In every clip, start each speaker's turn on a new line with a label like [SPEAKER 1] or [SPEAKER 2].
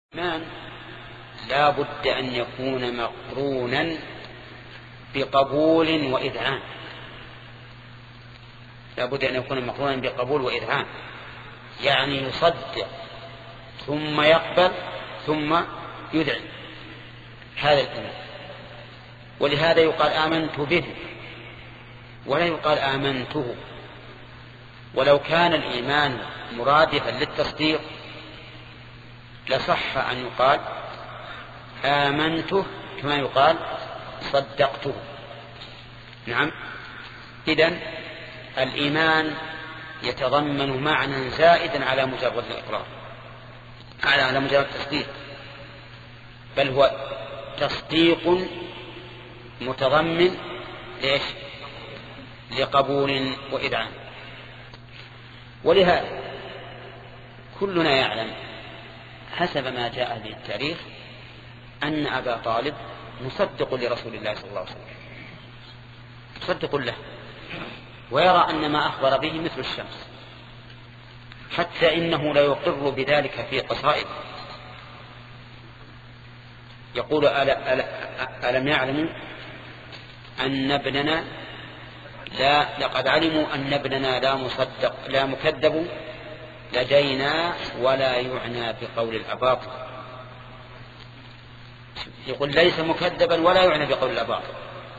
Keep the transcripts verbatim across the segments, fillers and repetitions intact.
[SPEAKER 1] الإيمان لا بد أن يكون مقرونا بقبول وإذعان. لا بد أن يكون مقرونا بقبول وإذعان، يعني يصدق ثم يقبل ثم يذعن. هذا الإيمان. ولهذا يقال آمنت به ولا يقال آمنته. ولو كان الإيمان مرادفا للتصديق لصح أن يقال آمنته كما يقال صدقته. نعم. إذن الإيمان يتضمن معنى زائدا على مجرد الإقرار، على على مجرد التصديق، بل هو تصديق متضمن ليش؟ لقبول وإذعان. ولهذا كلنا يعلم حسب ما جاء به التاريخ أن أبا طالب مصدق لرسول الله صلى الله عليه وسلم، مصدق له، ويرى أن ما أخبر به مثل الشمس، حتى إنه لا يقر بذلك في قصائد. يقول ألم يعلموا أن ابننا لا لقد علموا أن ابننا لا مصدق لا مكذب لدينا ولا يعنى بقول الأباطل. يقول ليس مكذبا ولا يعنى بقول الأباطل.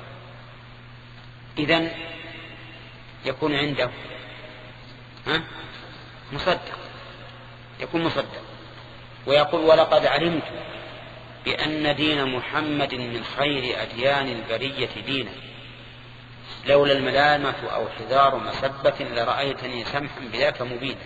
[SPEAKER 1] إذن يكون عنده ها مصدق، يكون مصدق. ويقول ولقد علمت بأن دين محمد من خير أديان البرية دينا لولا الملامة أو حذار مسبة لرأيتني سمحا بذاك مبينا.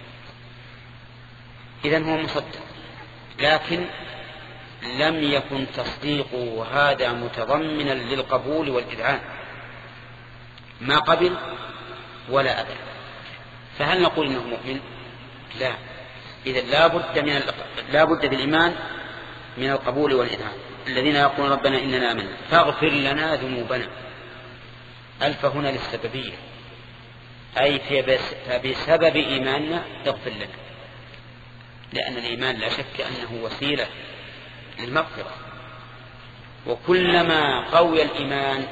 [SPEAKER 1] إذن هو مصدق، لكن لم يكن تصديقه هذا متضمنا للقبول والإذعان، ما قبل ولا أذن. فهل نقول إنه مؤمن؟ لا. إذا لا بد من لا بد بالإيمان من القبول والإذعان. الذين يقولون ربنا إننا آمنا فاغفر لنا ذنوبنا، ألف هنا للسببية، أي فبسبب إيماننا اغفر لنا، لأن الإيمان لا شك أنه وسيلة للمغفرة. وكلما قوي الإيمان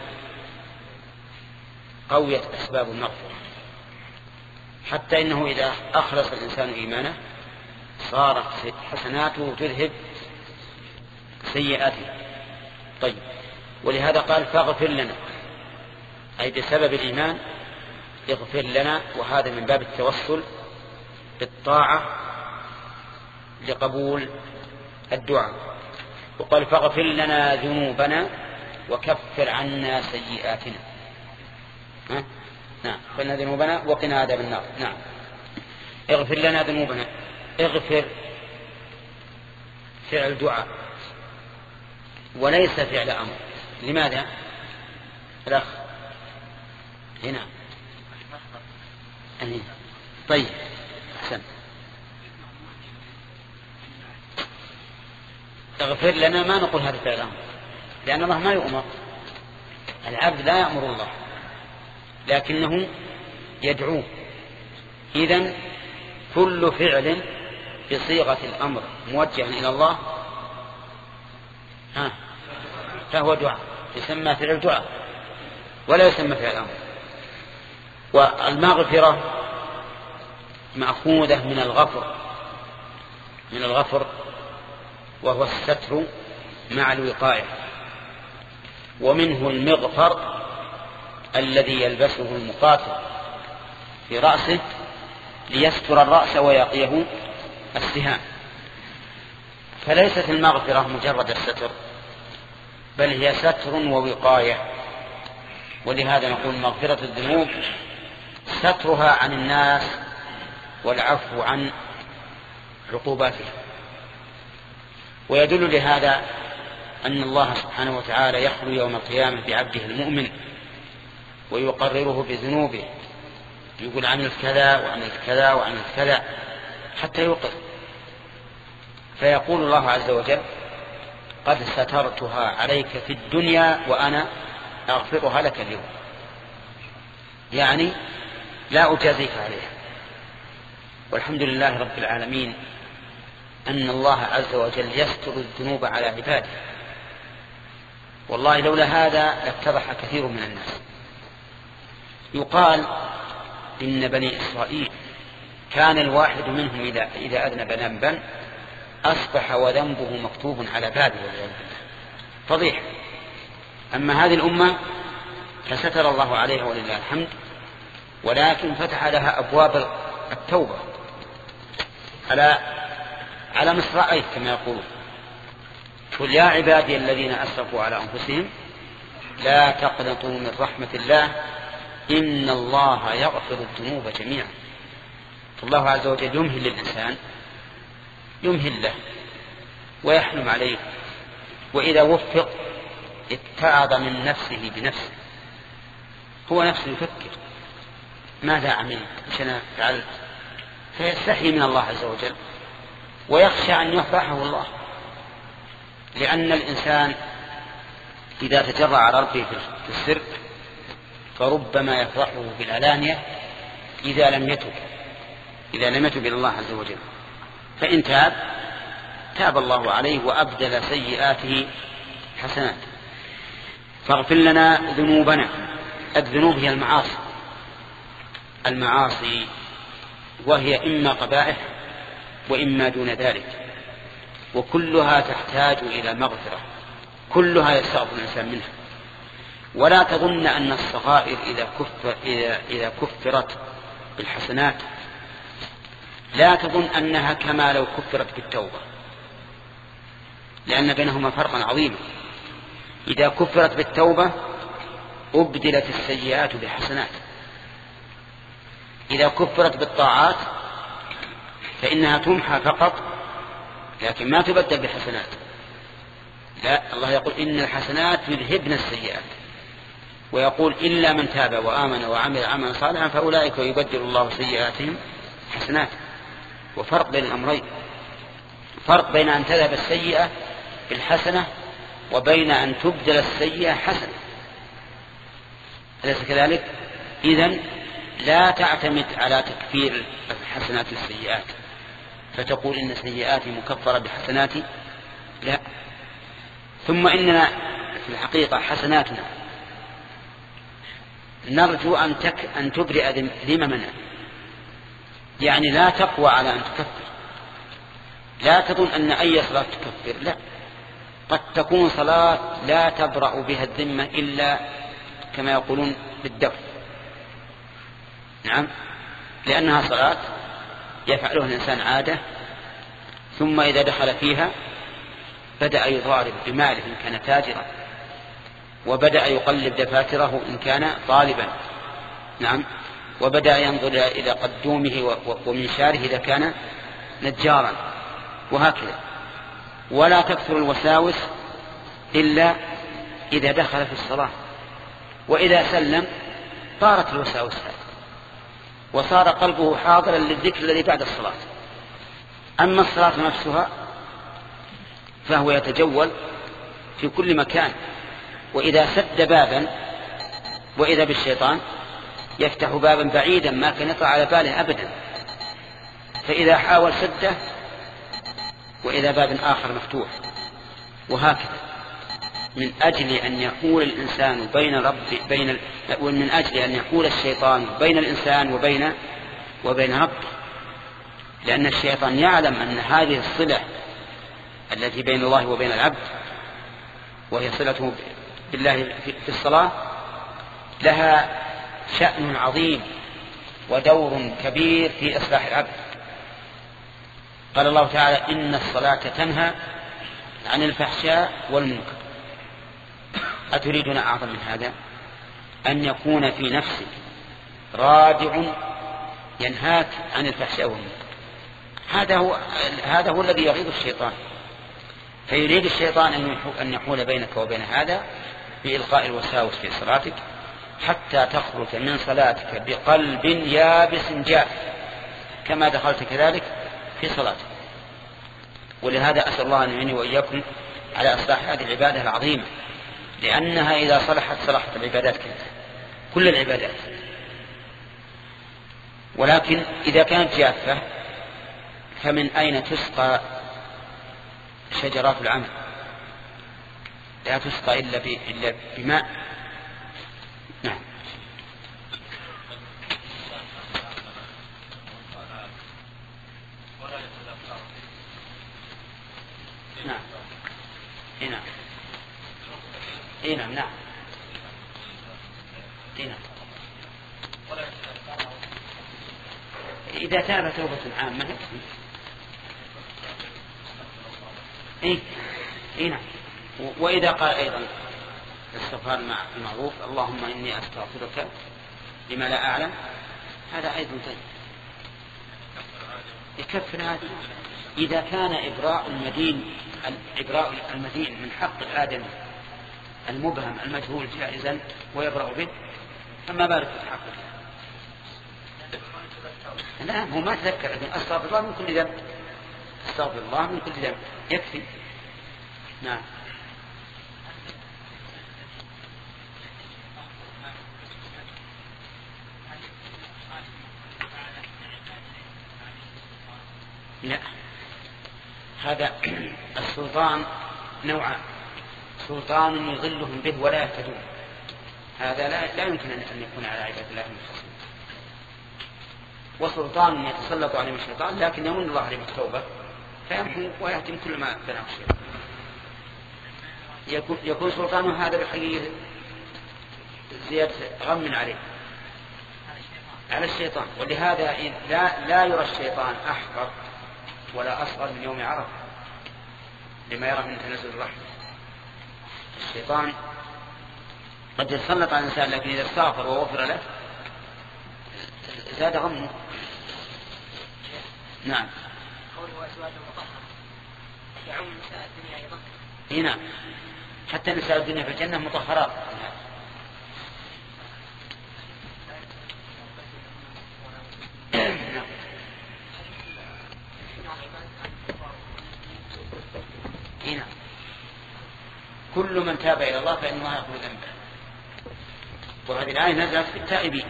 [SPEAKER 1] قويت أسباب المغفرة، حتى إنه إذا أخلص الإنسان إيمانه صارت حسناته تذهب سيئاته. طيب، ولهذا قال فاغفر لنا، أي بسبب الإيمان اغفر لنا، وهذا من باب التوسل بالطاعة لقبول الدعاء. وقال فاغفر لنا ذنوبنا وكفر عنا سيئاتنا. ها؟ نعم، فلنا ذنوبنا وقنا عذاب النار. نعم، اغفر لنا ذنوبنا. اغفر فعل دعاء وليس فعل أمر. لماذا؟ الأخ هنا. طيب، أحسن. اغفر لنا ما نقول هذا فعل أمر، لأن الله ما يؤمر، العبد لا يأمر الله لكنه يدعوه. إذن كل فعل بصيغة الأمر موجه إلى الله ها فهو دعاء، يسمى فعل دعاء ولا يسمى فعل أمر. والمغفرة مأخوذة من الغفر، من الغفر وهو الستر مع الوقاية. ومنه المغفر الذي يلبسه المقاتل في رأسه ليستر الرأس ويقيه السهام. فليست المغفرة مجرد الستر، بل هي ستر ووقاية. ولهذا نقول مغفرة الذنوب سترها عن الناس والعفو عن عقوباتها. ويدل لهذا أن الله سبحانه وتعالى يخلو يوم القيامة بعبده المؤمن ويقرره بذنوبه، يقول عملت كذا وعملت كذا وعملت كذا حتى يوقف، فيقول الله عز وجل قد سترتها عليك في الدنيا وأنا أغفرها لك اليوم، يعني لا أجازيك عليها. والحمد لله رب العالمين أن الله عز وجل يستر الذنوب على عباده، والله لولا هذا لاتضح كثير من الناس. يقال إن بني إسرائيل كان الواحد منهم إذا, إذا أذنب ذنبا أصبح وذنبه مكتوب على بابه والعياذ بالله، فضيح. أما هذه الأمة فستر الله عليها ولله الحمد، ولكن فتح لها أبواب التوبة على على مصراعيه كما يقولون. قل يا عبادي الذين أسرفوا على أنفسهم لا تقنطوا من رحمة الله إن الله يغفر الذنوب جميعا. فالله عز وجل يمهل للإنسان، يمهل له ويحلم عليه، وإذا وفق اتعظ من نفسه بنفسه، هو نفسه يفكر ماذا عملت إيش أنا فعلت، فيستحي من الله عز وجل ويخشى أن يفضحه الله. لأن الإنسان إذا تجرأ على ربه في السر فربما يفضحه بالعلانية إذا لم يتب إذا لم يتب إلى الله عز وجل. فإن تاب تاب الله عليه وأبدل سيئاته حسنات. فاغفر لنا ذنوبنا. الذنوب هي المعاصي، المعاصي وهي إما قبائح وإما دون ذلك، وكلها تحتاج إلى مغفرة، كلها يستغفر الإنسان منها. ولا تظن أن الصغائر إذا, كفر إذا, إذا كفرت بالحسنات لا تظن أنها كما لو كفرت بالتوبة، لأن بينهما فرقا عظيما. إذا كفرت بالتوبة أبدلت السيئات بحسنات، إذا كفرت بالطاعات فإنها تمحى فقط لكن ما تبدل بحسنات. لا، الله يقول إن الحسنات يذهبن السيئات، ويقول إلا من تاب وآمن وعمل عملا صالحا فأولئك يبدل الله سيئاتهم حسنات. وفرق بين الأمرين، فرق بين أن تذهب السيئة بالحسنة وبين أن تبدل السيئة حسنة، أليس كذلك؟ إذن لا تعتمد على تكفير الحسنات السيئات فتقول إن سيئاتي مكفرة بحسناتي، لا. ثم إننا في الحقيقة حسناتنا نرجو أن, تك أن تبرئ ذممنا، يعني لا تقوى على أن تكفر. لا تظن أن أي صلاة تكفر، لا، قد تكون صلاة لا تبرأ بها الذمة إلا كما يقولون بالدف، نعم، لأنها صلاة يفعلها الإنسان عادة، ثم إذا دخل فيها بدأ يضارب بماله إن كان تاجرا، وبدأ يقلب دفاتره إن كان طالبا، نعم، وبدأ ينظر إلى قدومه ومنشاره إذا كان نجارا، وهكذا. ولا تكثر الوساوس إلا إذا دخل في الصلاة، وإذا سلم طارت الوساوس هذه وصار قلبه حاضرا للذكر الذي بعد الصلاة. أما الصلاة نفسها فهو يتجول في كل مكان، وإذا سد بابا وإذا بالشيطان يفتح بابا بعيدا ما كان يطلع على باله أبدا، فإذا حاول سده وإذا باب آخر مفتوح، وهكذا. من أجل أن يحول الإنسان بين رب بين ومن أجل أن يحول الشيطان بين الإنسان وبين وبين ربه، لأن الشيطان يعلم أن هذه الصلة التي بين الله وبين العبد وهي صلته بالله في الصلاة لها شأن عظيم ودور كبير في إصلاح العبد. قال الله تعالى إن الصلاة تنهى عن الفحشاء والمنكر. أتريدون أعظم من هذا؟ أن يكون في نفسك رادع ينهاك عن الفحشاء والمنكر. هذا هو هذا هو الذي يغيظ الشيطان، فيريد الشيطان أن يحول بينك وبين هذا بإلقاء الوساوس في صلاتك حتى تخرج من صلاتك بقلب يابس جاف كما دخلت كذلك في صلاتك. ولهذا أسأل الله أن يعيني وإياكم على إصلاح هذه العبادة العظيمة، لأنها إذا صلحت صلحت العبادات كلها، كل العبادات. ولكن إذا كانت جافة فمن أين تسقى شجرات العمل لا تسقى إلا, إلا بماء. نعم. نعم. هنا هنا نعم هنا إذا تاب توبة عامة يكفي. إيه إيه نعم. وإذا قال أيضا الاستغفار مع المعروف اللهم إني أستغفرك لما لا أعلم هذا أيضا طيب يكفر هذا. إذا كان إبراء المدين إبراء المدين من حق الآدمي المبهم المجهول جائزا ويبرأ به فما بالك بحقه. لا هو ما تذكر لكن أستغفر الله من كل ذنب أستغفر الله من كل ذنب يكفي. نعم. لا هذا السلطان نوعان سلطان يظلهم به ولا يهتدون هذا لا, لا يمكن أن يكون على عباد الله المخلصين وسلطان يتسلط عليهم الشيطان لكن يمن الله عليه بالتوبة فيمحو ويهتم كل ما بناه الشيطان. يكون, يكون سلطانه هذا بحقيقة زيادة غم عليه على الشيطان. ولهذا لا, لا يرى الشيطان أحقر ولا أصغر من يوم عرفة لما يرى من تنزل الرحمة. الشيطان قد يتسلط على الإنسان لكن إذا استغفر وغفر له زاد غمه. نعم.
[SPEAKER 2] قوله أزواج مطهرة يعم نساء الدنيا أيضا.
[SPEAKER 1] نعم حتى نساء الدنيا في الجنة مطهرات. هنا كل من تاب إلى الله فإنه يأخذ ذنبه. وهذه الآية نزلت في التائبين.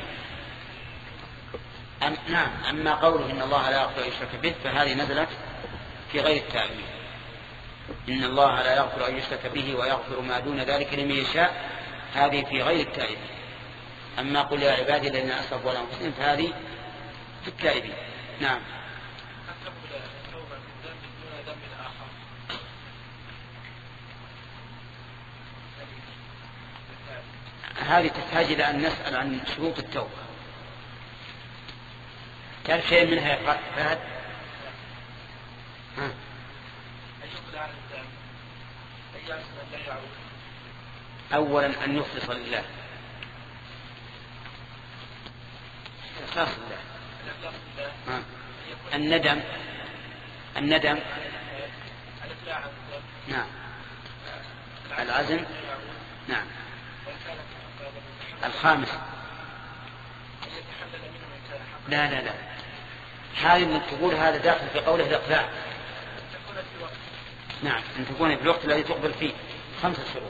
[SPEAKER 1] أم نعم. أما قوله إن الله لا يغفر أن يشرك به فهذه نزلت في غير التائبين. إن الله لا يغفر أن يشرك به ويغفر ما دون ذلك لمن يشاء هذه في غير التائبين. أما قل يا عبادي الذين أسرفوا على أنفسهم فهذه في التائبين. نعم. هذه تحتاج إلى أن نسأل عن شروط التوبة. تعرف شيء منها يا فهد؟ ها؟ أولا أن يخلص لله إخلاص لله. ها؟ الندم الندم نعم العزم نعم. الخامس لا لا لا هذه من تقول هذا داخل في قوله الإقلاع. نعم أن تكون في الوقت الذي تقبل فيه خمسة شروط.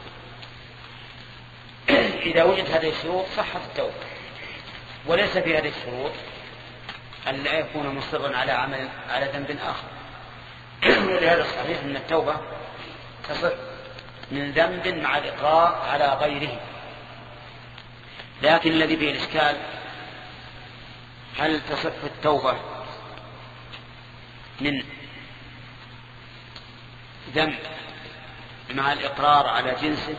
[SPEAKER 1] إذا وجد هذه الشروط صحت التوبة. وليس في هذه الشروط أن لا يكون مصرا على عمل على ذنب آخر. ولهذا الصحيح أن التوبة تصح من ذنب مع الإقرار على غيره. لكن الذي فيه الإشكال هل تصح التوبة من ذنب مع الإقرار على جنسه؟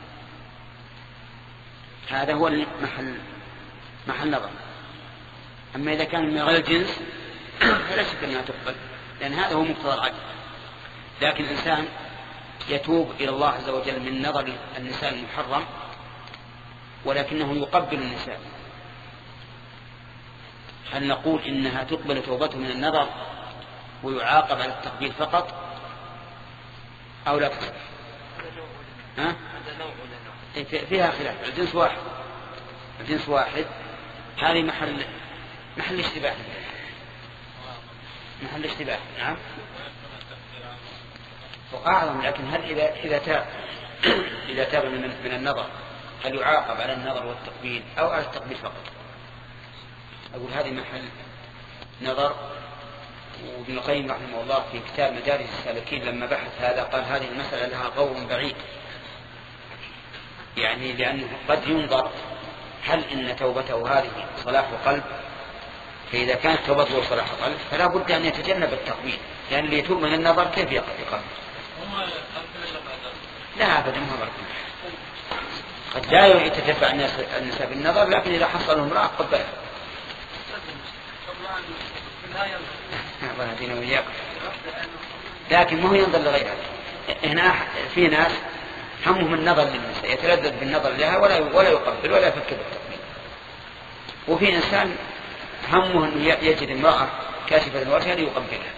[SPEAKER 1] هذا هو المحل محل نظر. أما إذا كان من غير جنس فلا شك أنها تقبل لأن هذا هو مقتضى العقل. لكن الإنسان يتوب إلى الله عز وجل من نظر النساء المحرم ولكنه يقبل النساء، هل نقول إنها تقبل توبته من النظر ويعاقب على التقبيل فقط أو لا تصح؟ ها؟ فيها خلاف. الجنس واحد الجنس واحد هذه محل محل اشتباه محل اشتباه. نعم وأعظم. لكن هل إذا إذا تاب إذا تاب من من النظر هل يعاقب على النظر والتقبيل أو على التقبيل فقط؟ أقول هذه محل نظر وابن القيم رحمه الله في كتاب مدارج السالكين لما بحث هذا قال هذه المسألة لها غور بعيد، يعني لأنه قد ينظر هل إن توبته هذه صلاح قلب، فإذا كانت توبته صلاح قلب فلا بد أن يتجنب التقبيل، لأن اللي يتوب من النظر كيف يقبل؟ لا أبدا ما هو قد لا يتتبع النساء بالنظر، لكن إذا حصل امرأة قبلها. الله يهدينا وإياكم. لكن ما هو ينظر لغيرها. هنا في ناس همهم النظر للنساء، يتلذذ بالنظر لها ولا ولا يقبل ولا يفكر بالتقبيل. وفي إنسان همه أن يجد امرأة كاشفة الوجه ليقبلها.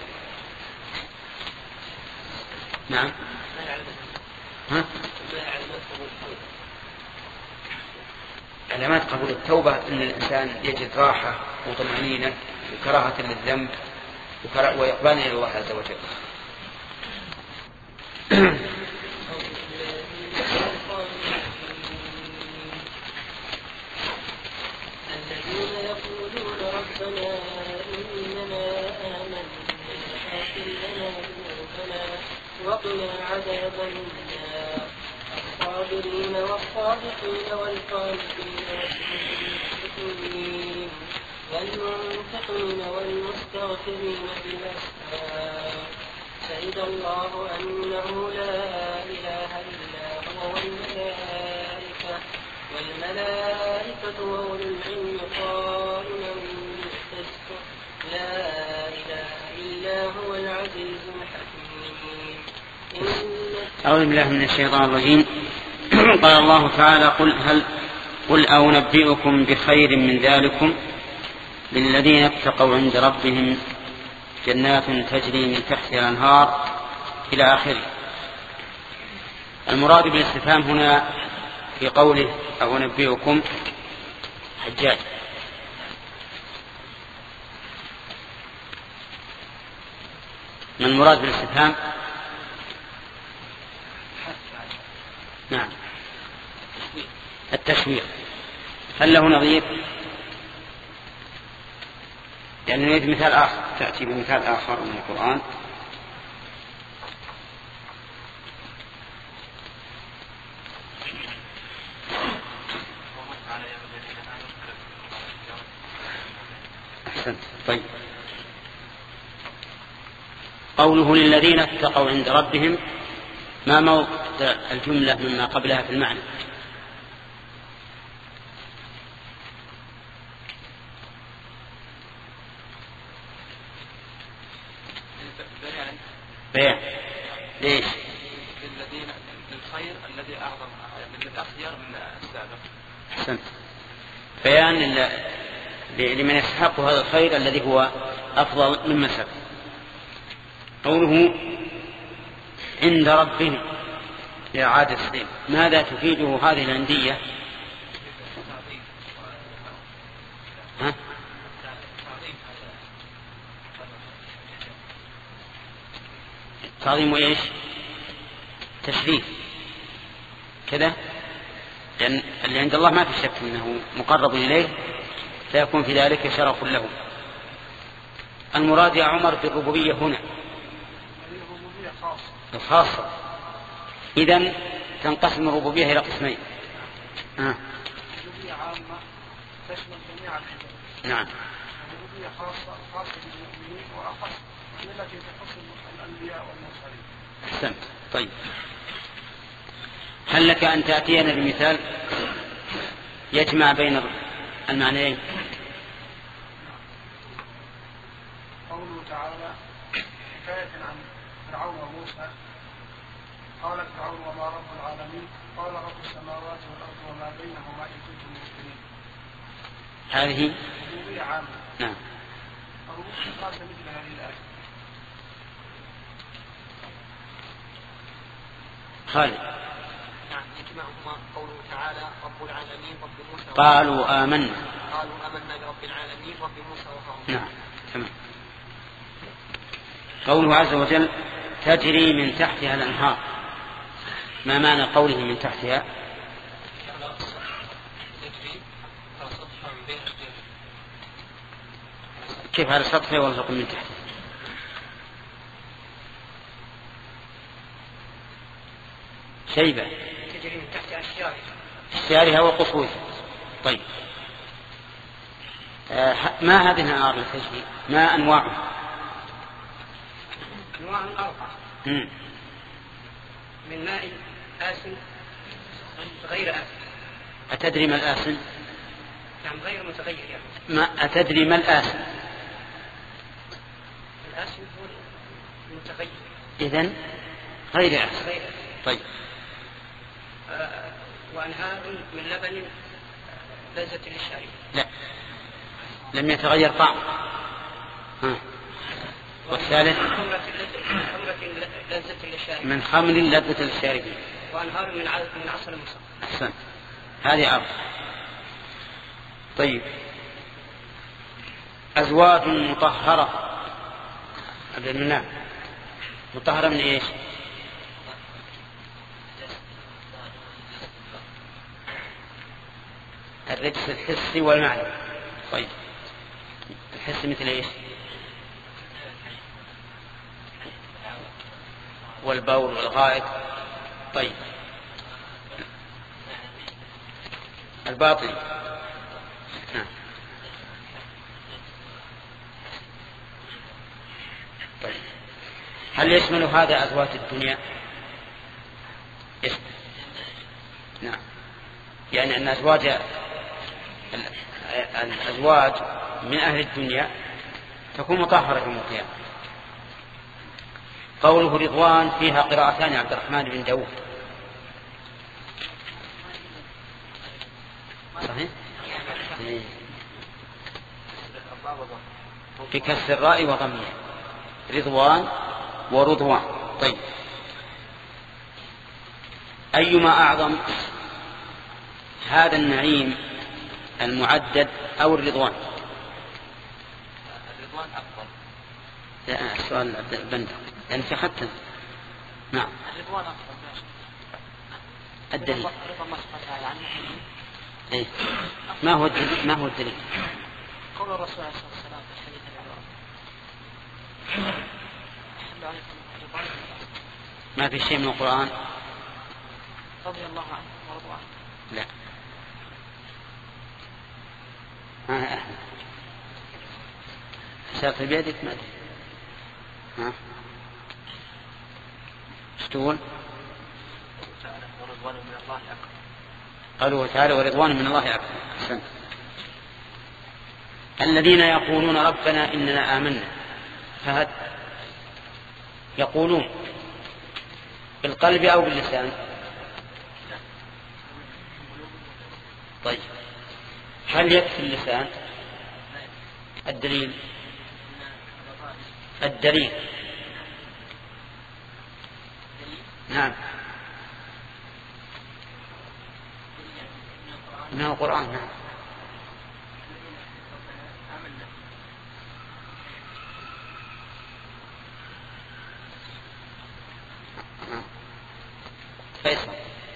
[SPEAKER 1] نعم. ها؟ علامات قبول التوبة أن الإنسان يجد راحة وطمأنينة وكراهة للذنب وإقبال إلى الله عز وجل.
[SPEAKER 3] الذين يقولون ربنا إننا آمنا فاغفر لنا ذنوبنا وقنا عذاب النار. الصابرين والصادقين والقانتين والمنفقين والمنفقين والمستغفرين بالأسحار. شهد الله أنه لا إله إلا هو والملائكة والملائكة وأولو العلم قائما بالقسط لا إله إلا هو العزيز الحكيم.
[SPEAKER 1] أعوذ بالله من الشيطان الرجيم. قال الله تعالى قل هل قل أنبئكم بخير من ذلكم للذين اتقوا عند ربهم جنات تجري من تحتها الأنهار إلى آخره. المراد بالاستفهام هنا في قوله أو أنبئكم حجاج من المراد بالاستفهام؟ نعم التشويق. هل له نظير؟ لأنه يريد مثال آخر، تأتي بمثال آخر من القرآن. أحسنت. طيب قوله للذين اتقوا عند ربهم ما موقع الجملة مما قبلها في المعنى؟ بيان. ليش؟
[SPEAKER 4] للذين الخير الذي أعظم للأخير من السابق.
[SPEAKER 1] أحسنت. بيان لمن يستحق هذا الخير الذي هو أفضل مما سبق. قوله عند ربهم لإعادة السلم، ماذا تفيده هذه العندية؟ ها؟ تعظيم وإيش؟ تشريف كذا، لأن اللي عند الله ما في شك أنه مقرب إليه فيكون في ذلك شرف له. المراد يا عمر بالربوبية هنا الخاصة، إذن تنقسم الربوبية إلى قسمين. آه.
[SPEAKER 5] ربوبية عامة تشمل جميع العباد.
[SPEAKER 1] نعم.
[SPEAKER 5] ربوبية خاصة خاصة بالمؤمنين وأخص من التي تخص الأنبياء والمرسلين.
[SPEAKER 1] أحسنت. طيب هل لك أن تأتينا بمثال يجمع بين المعنيين؟
[SPEAKER 5] قوله تعالى حكاية عن فرعون وموسى قال فرعون وما رب العالمين قال رب السماوات والأرض وما بينهما إن كنتم موقنين.
[SPEAKER 1] هذه
[SPEAKER 5] ربوبية عامة.
[SPEAKER 1] نعم.
[SPEAKER 5] الربوبية خاصة مثل هذه الآية.
[SPEAKER 1] خالد.
[SPEAKER 2] نعم يجمعهما قوله تعالى رب العالمين رب موسى
[SPEAKER 1] قالوا آمنا.
[SPEAKER 2] قالوا آمنا برب العالمين رب موسى وهارون.
[SPEAKER 1] نعم تمام. قوله عز وجل تجري من تحتها الأنهار، ما معنى قوله من تحتها؟ كيف على سطحها والرقم من تحتها؟ شيبة
[SPEAKER 2] تجري من تحت أشجارها
[SPEAKER 1] أشجارها وقصورها. طيب آه ما هذه الأنهار التي تجري ما أنواعها؟
[SPEAKER 2] أنواع أربعة.
[SPEAKER 1] مم.
[SPEAKER 2] من ماء آسن غير آسن.
[SPEAKER 1] أتدري ما الآسن؟
[SPEAKER 2] نعم غير متغير يعني.
[SPEAKER 1] ما أتدري ما الآسن؟
[SPEAKER 2] الآسن هو المتغير.
[SPEAKER 1] إذن غير آسن.
[SPEAKER 2] غير.
[SPEAKER 1] طيب
[SPEAKER 2] آه وأنهار من لبن لذة للشارب.
[SPEAKER 1] لا لم يتغير طعم. ها. والثالث
[SPEAKER 2] خمرة لذة للشارب.
[SPEAKER 1] من خمر لذة للشاربين.
[SPEAKER 2] وأنهار من من عسل مصفى.
[SPEAKER 1] أحسن. هذه أربعة. طيب أزواج مطهرة عبد المنان مطهرة من إيش؟ الرجس الحسي والمعنى. طيب الحس مثل إيش؟ والبول والغائط. طيب الباطل. نعم. طيب هل يشمل هذا أزواج الدنيا؟ يشمل. نعم يعني أن أزواج الأزواج من أهل الدنيا تكون مطهرة يوم القيامة. قوله رضوان فيها قراءتان عبد الرحمن بن داود. صحيح؟ بكسر الراء وضمها رضوان ورضوان. طيب أيما أعظم هذا النعيم المعدد أو الرضوان؟
[SPEAKER 4] الرضوان أفضل.
[SPEAKER 1] لا السؤال بندر يعني في حتى. نعم
[SPEAKER 4] الرضوان أفضل.
[SPEAKER 1] الدليل
[SPEAKER 2] رضا الله سبحانه وتعالى عنه.
[SPEAKER 1] إيه؟ ما هو الدليل؟ ما هو الدليل؟
[SPEAKER 2] قول الرسول عليه الصلاة والسلام في الحديث العبارة أحل عليكم الرضوان
[SPEAKER 1] ما في شيء من القرآن
[SPEAKER 2] رضي الله عنه ورضوا عنه.
[SPEAKER 1] لا ها أحمد شاف بيدك ما أدري. ها ايش تقول؟
[SPEAKER 4] ورضوان من الله أكبر.
[SPEAKER 1] قالوا تعالى ورضوان من الله أكبر. أحسنت. الذين يقولون ربنا إننا آمنا فهد يقولون بالقلب أو باللسان؟ طيب هل يكفي اللسان؟ الدليل الدليل نعم من القرآن. نعم فيصل.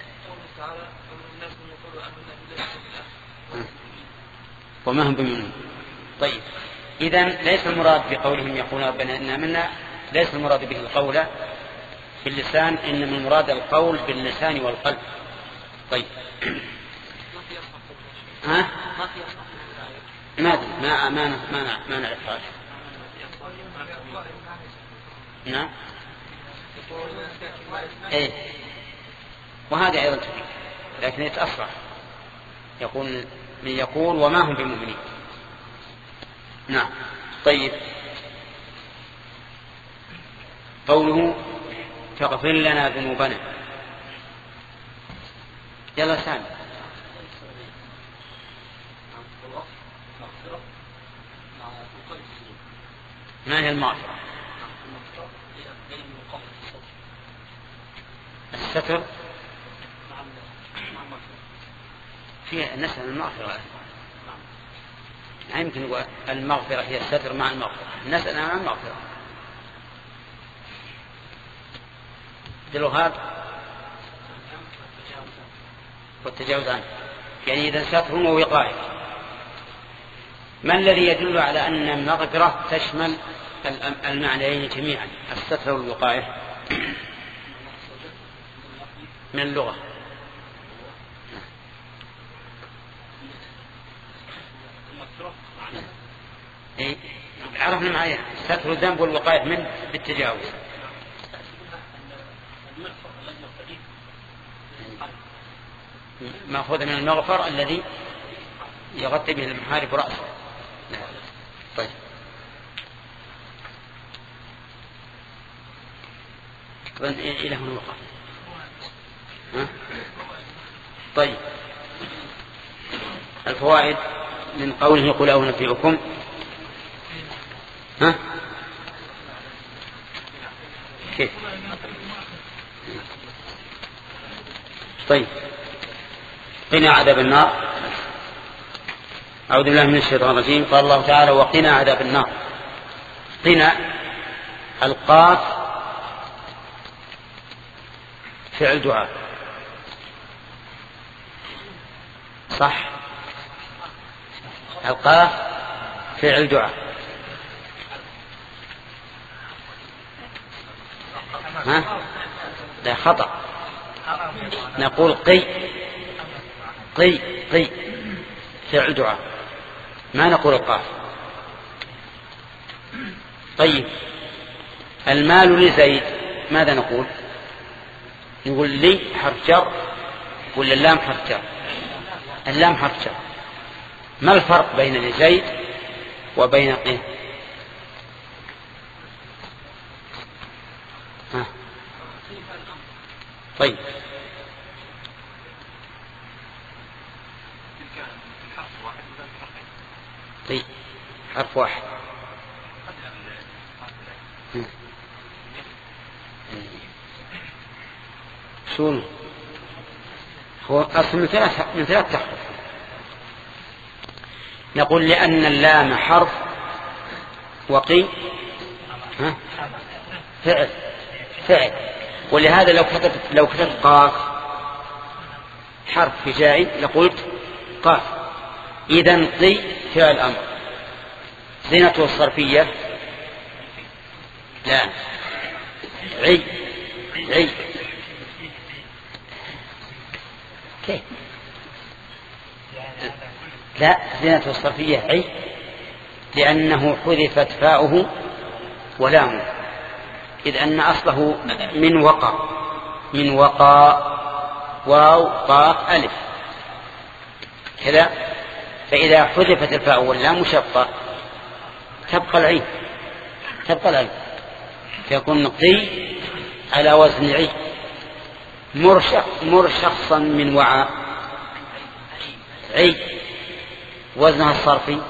[SPEAKER 1] وما هم بمؤمنين. طيب إذن ليس المراد بقولهم يقولون ربنا إنا آمنا ليس المراد به القول باللسان إنما المراد القول باللسان والقلب. طيب ها ما أدري ما ما ما ما نعرف هذا. نعم إيه وهذا أيضا تفيد لكن يتأصرح يقول من يقول وما هم بمؤمنين. نعم طيب قوله فاغفر لنا ذنوبنا. يلا سامي ما هي المغفرة؟ الستر فيها نسأل المغفرة لا يمكن يقول المغفرة هي الستر مع المغفرة نسأل عن المغفرة. دلوهات والتجاوز عنه يعني إذا ستر ووقاية. ما الذي يدل على أن المغفرة تشمل المعنيين جميعا الستر والوقاية؟ من اللغة. إيه؟ عرفنا معايا ستر الذنب والوقاية منه بالتجاوز. مأخوذ من المغفر الذي يغطي به المحارب رأسه. طيب إلى هنا وقف. طيب الفوائد من قوله قل أنبئكم. ها كيف؟ طيب قنا عذاب النار. أعوذ بالله من الشيطان الرجيم. قال الله تعالى وقنا عذاب النار. قنا القاف فعل دعاء صح. القاف فعل دعاء. ها لا خطأ. نقول قي قي قي فعل دعاء ما نقول القاف. طيب المال لزيد ماذا نقول؟ نقول لي حرف جر ولا اللام حرف جر؟ اللام حرف جر. ما الفرق بين لزيد وبين قي؟ ها. طيب طيب حرف واحد. شو هو أصل من ثلاث من ثلاث تحرف. نقول لأن اللام حرف وقي ها فعل فعل. ولهذا لو كتبت لو كتبت قاف حرف هجائي لقلت قاف. إذن قي فعل أمر. زينته الصرفية لا عي عي كيف؟ لا زينته الصرفية عي لأنه حذفت فاؤه ولامه إذ أن أصله من وقع من وقع واو قاف ألف كذا. فإذا حذفت الفاء واللام شقة تبقى العين تبقى العين فيكون قي على وزن عي. مر مر شخصا من وعاء عي وزنها الصرفي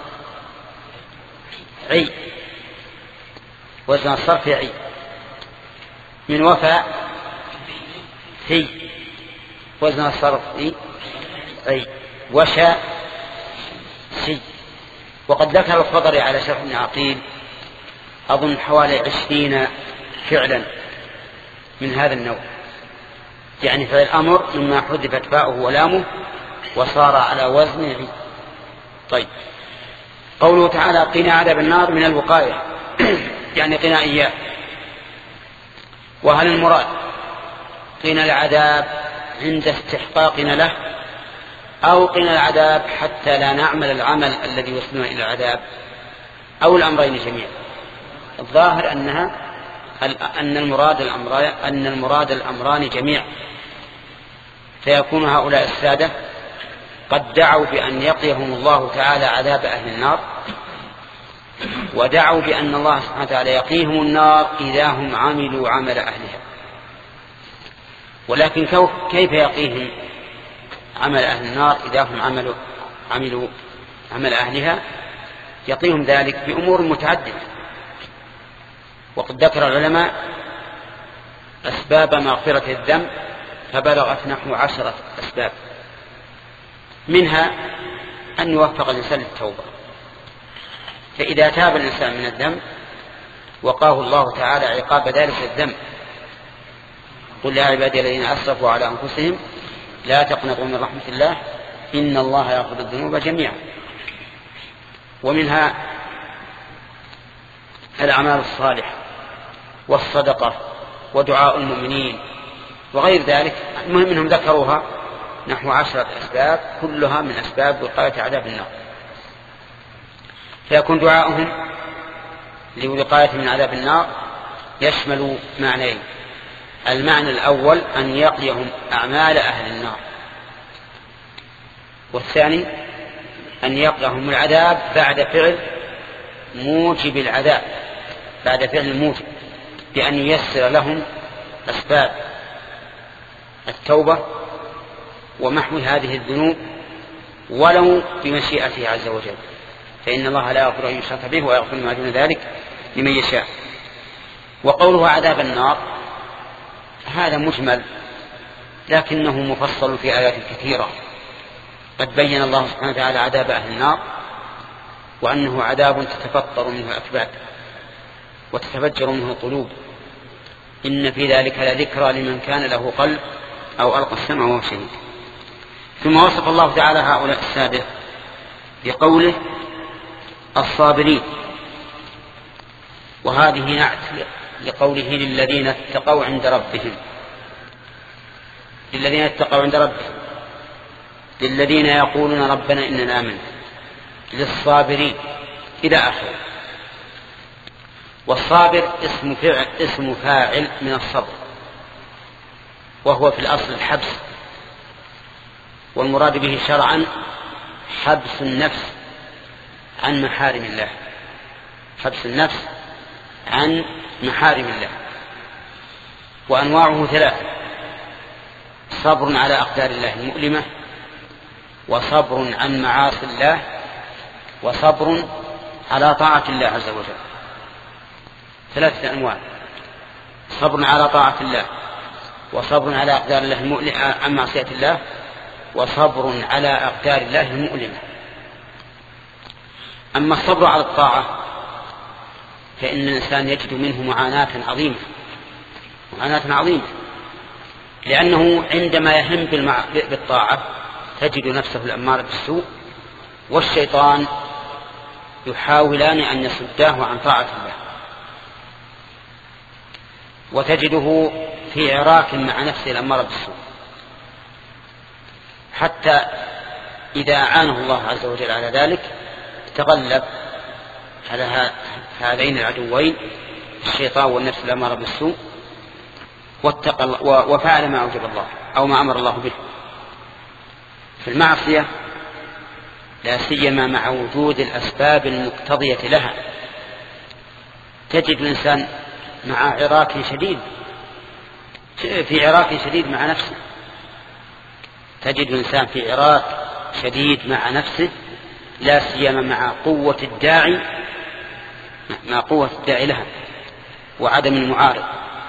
[SPEAKER 1] عي وزنها الصرفي عي. من وفاء في وزنها الصرفي عي. وشاء سي. وقد ذكر الخضري على شرح ابن عقيل أظن حوالي عشرين فعلا من هذا النوع يعني فعل الأمر مما حذفت فاؤه ولامه وصار على وزن عي. طيب قوله تعالى قنا عذاب النار من الوقاية يعني قنا إياه. وهل المراد قنا العذاب عند استحقاقنا له أو قنا العذاب حتى لا نعمل العمل الذي يوصلنا إلى العذاب أو الأمرين جميعا؟ الظاهر أنها أن المراد الأمران أن المراد الأمران جميعا. فيكون هؤلاء السادة قد دعوا بأن يقيهم الله تعالى عذاب أهل النار ودعوا بأن الله سبحانه وتعالى يقيهم النار إذا هم عملوا عمل أهلها. ولكن كيف يقيهم عمل أهل النار إذا هم عملوا, عملوا عمل أهلها؟ يقيهم ذلك بأمور متعددة. وقد ذكر العلماء أسباب مغفرة الذنب فبلغت نحو عشرة أسباب. منها أن يوفق الإنسان للتوبة. فإذا تاب الإنسان من الذنب وقاه الله تعالى عقاب ذلك الذنب. قل يا عبادي الذين أسرفوا على أنفسهم لا تقنطوا من رحمة الله إن الله يغفر الذنوب جميعا. ومنها الأعمال الصالحة والصدقة ودعاء المؤمنين وغير ذلك المهم أنهم ذكروها نحو عشرة أسباب كلها من أسباب وقاية عذاب النار. فيكون دعاؤهم لوقاية من عذاب النار يشمل معنيين: المعنى الأول أن يقيهم أعمال أهل النار، والثاني أن يقيهم العذاب بعد فعل موجب العذاب، بعد فعل الموجب، بأن ييسر لهم أسباب التوبة ومحو هذه الذنوب ولو بمشيئته عز وجل، فإن الله لا يغفر أن يشرك به ويغفر ما دون ذلك لمن يشاء. وقوله عذاب النار هذا مجمل لكنه مفصل في آيات كثيرة. قد بين الله سبحانه وتعالى عذاب أهل النار وأنه عذاب تتفطر منه الأكباد وتتفجر منه القلوب، إن في ذلك لذكرى لمن كان له قلب أو ألقى السمع وهو شهيد. ثم وصف الله تعالى هؤلاء السادة بقوله الصابرين، وهذه نعت لقوله للذين اتقوا عند ربهم، للذين اتقوا عند ربهم، للذين يقولون ربنا إننا آمنا، للصابرين إلى آخره. والصابر اسم فاعل, اسم فاعل من الصبر، وهو في الأصل الحبس، والمراد به شرعا حبس النفس عن محارم الله، حبس النفس عن محارم الله. وأنواعه ثلاثة: صبر على أقدار الله المؤلمة، وصبر عن معاصي الله، وصبر على طاعة الله عز وجل. ثلاثة أنواع: صبر على طاعة الله، وصبر على أقدار الله المؤلمة عن معصية الله، وصبر على أقدار الله المؤلمة. أما الصبر على الطاعة فإن الإنسان يجد منه معاناة عظيمة، معاناة عظيمة، لأنه عندما يهم بالطاعة تجد نفسه الأمارة بالسوء والشيطان يحاولان أن يصداه عن طاعة الله، وتجده في عراك مع نفسه الأمارة بالسوء، حتى إذا أعانه الله عز وجل على ذلك تغلب على هذين العدوين الشيطان والنفس الأمارة بالسوء وفعل ما أوجب الله أو ما أمر الله به. في المعصية لا سيما مع وجود الأسباب المقتضية لها تجد الإنسان مع عراك شديد، في عراك شديد مع نفسه، تجد الإنسان في عراك شديد مع نفسه، لا سيما مع قوة الداعي مع قوة الداعي لها وعدم المعارض.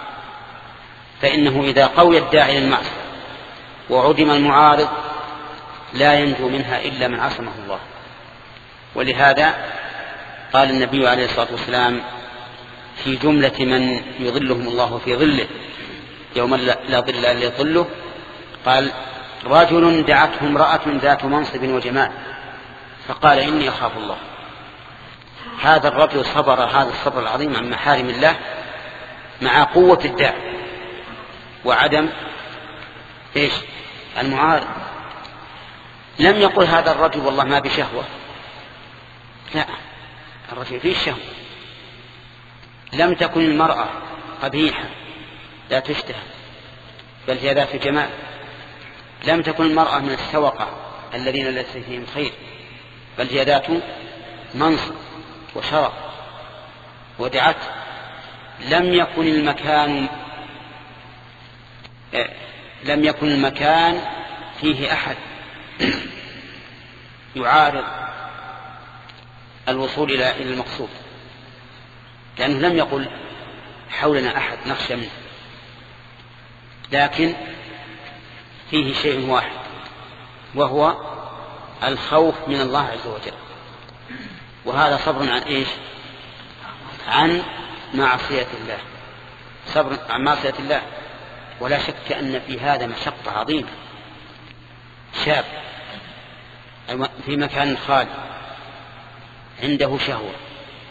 [SPEAKER 1] فإنه إذا قوي الداعي للمعصية وعدم المعارض لا ينجو منها إلا من عصمه الله. ولهذا قال النبي عليه الصلاة والسلام في جملة من يظلهم الله في ظله يوم لا ظل إلا ظله، قال: رجل دعته امرأة ذات منصب وجمال فقال إني أخاف الله. هذا الرجل صبر هذا الصبر العظيم عن محارم الله مع قوة الداعي وعدم إيش المعارض. لم يقل هذا الرجل والله ما بشهوة، لا، الرجل فيه شهوة. لم تكن المرأة قبيحة لا تشتهى بل هي ذات جمال. لم تكن المرأة من السوقة الذين ليس فيهم خير بل هي ذات منصب وشرف ودعت. لم يكن المكان لم يكن المكان فيه أحد يعارض الوصول إلى المقصود، لأنه لم يقل حولنا أحد نخشى منه، لكن فيه شيء واحد وهو الخوف من الله عز وجل. وهذا صبر عن إيش؟ عن معصية الله، صبر عن معصية الله. ولا شك أن في هذا مشقة عظيمة. شاب في مكان خالي عنده شهوة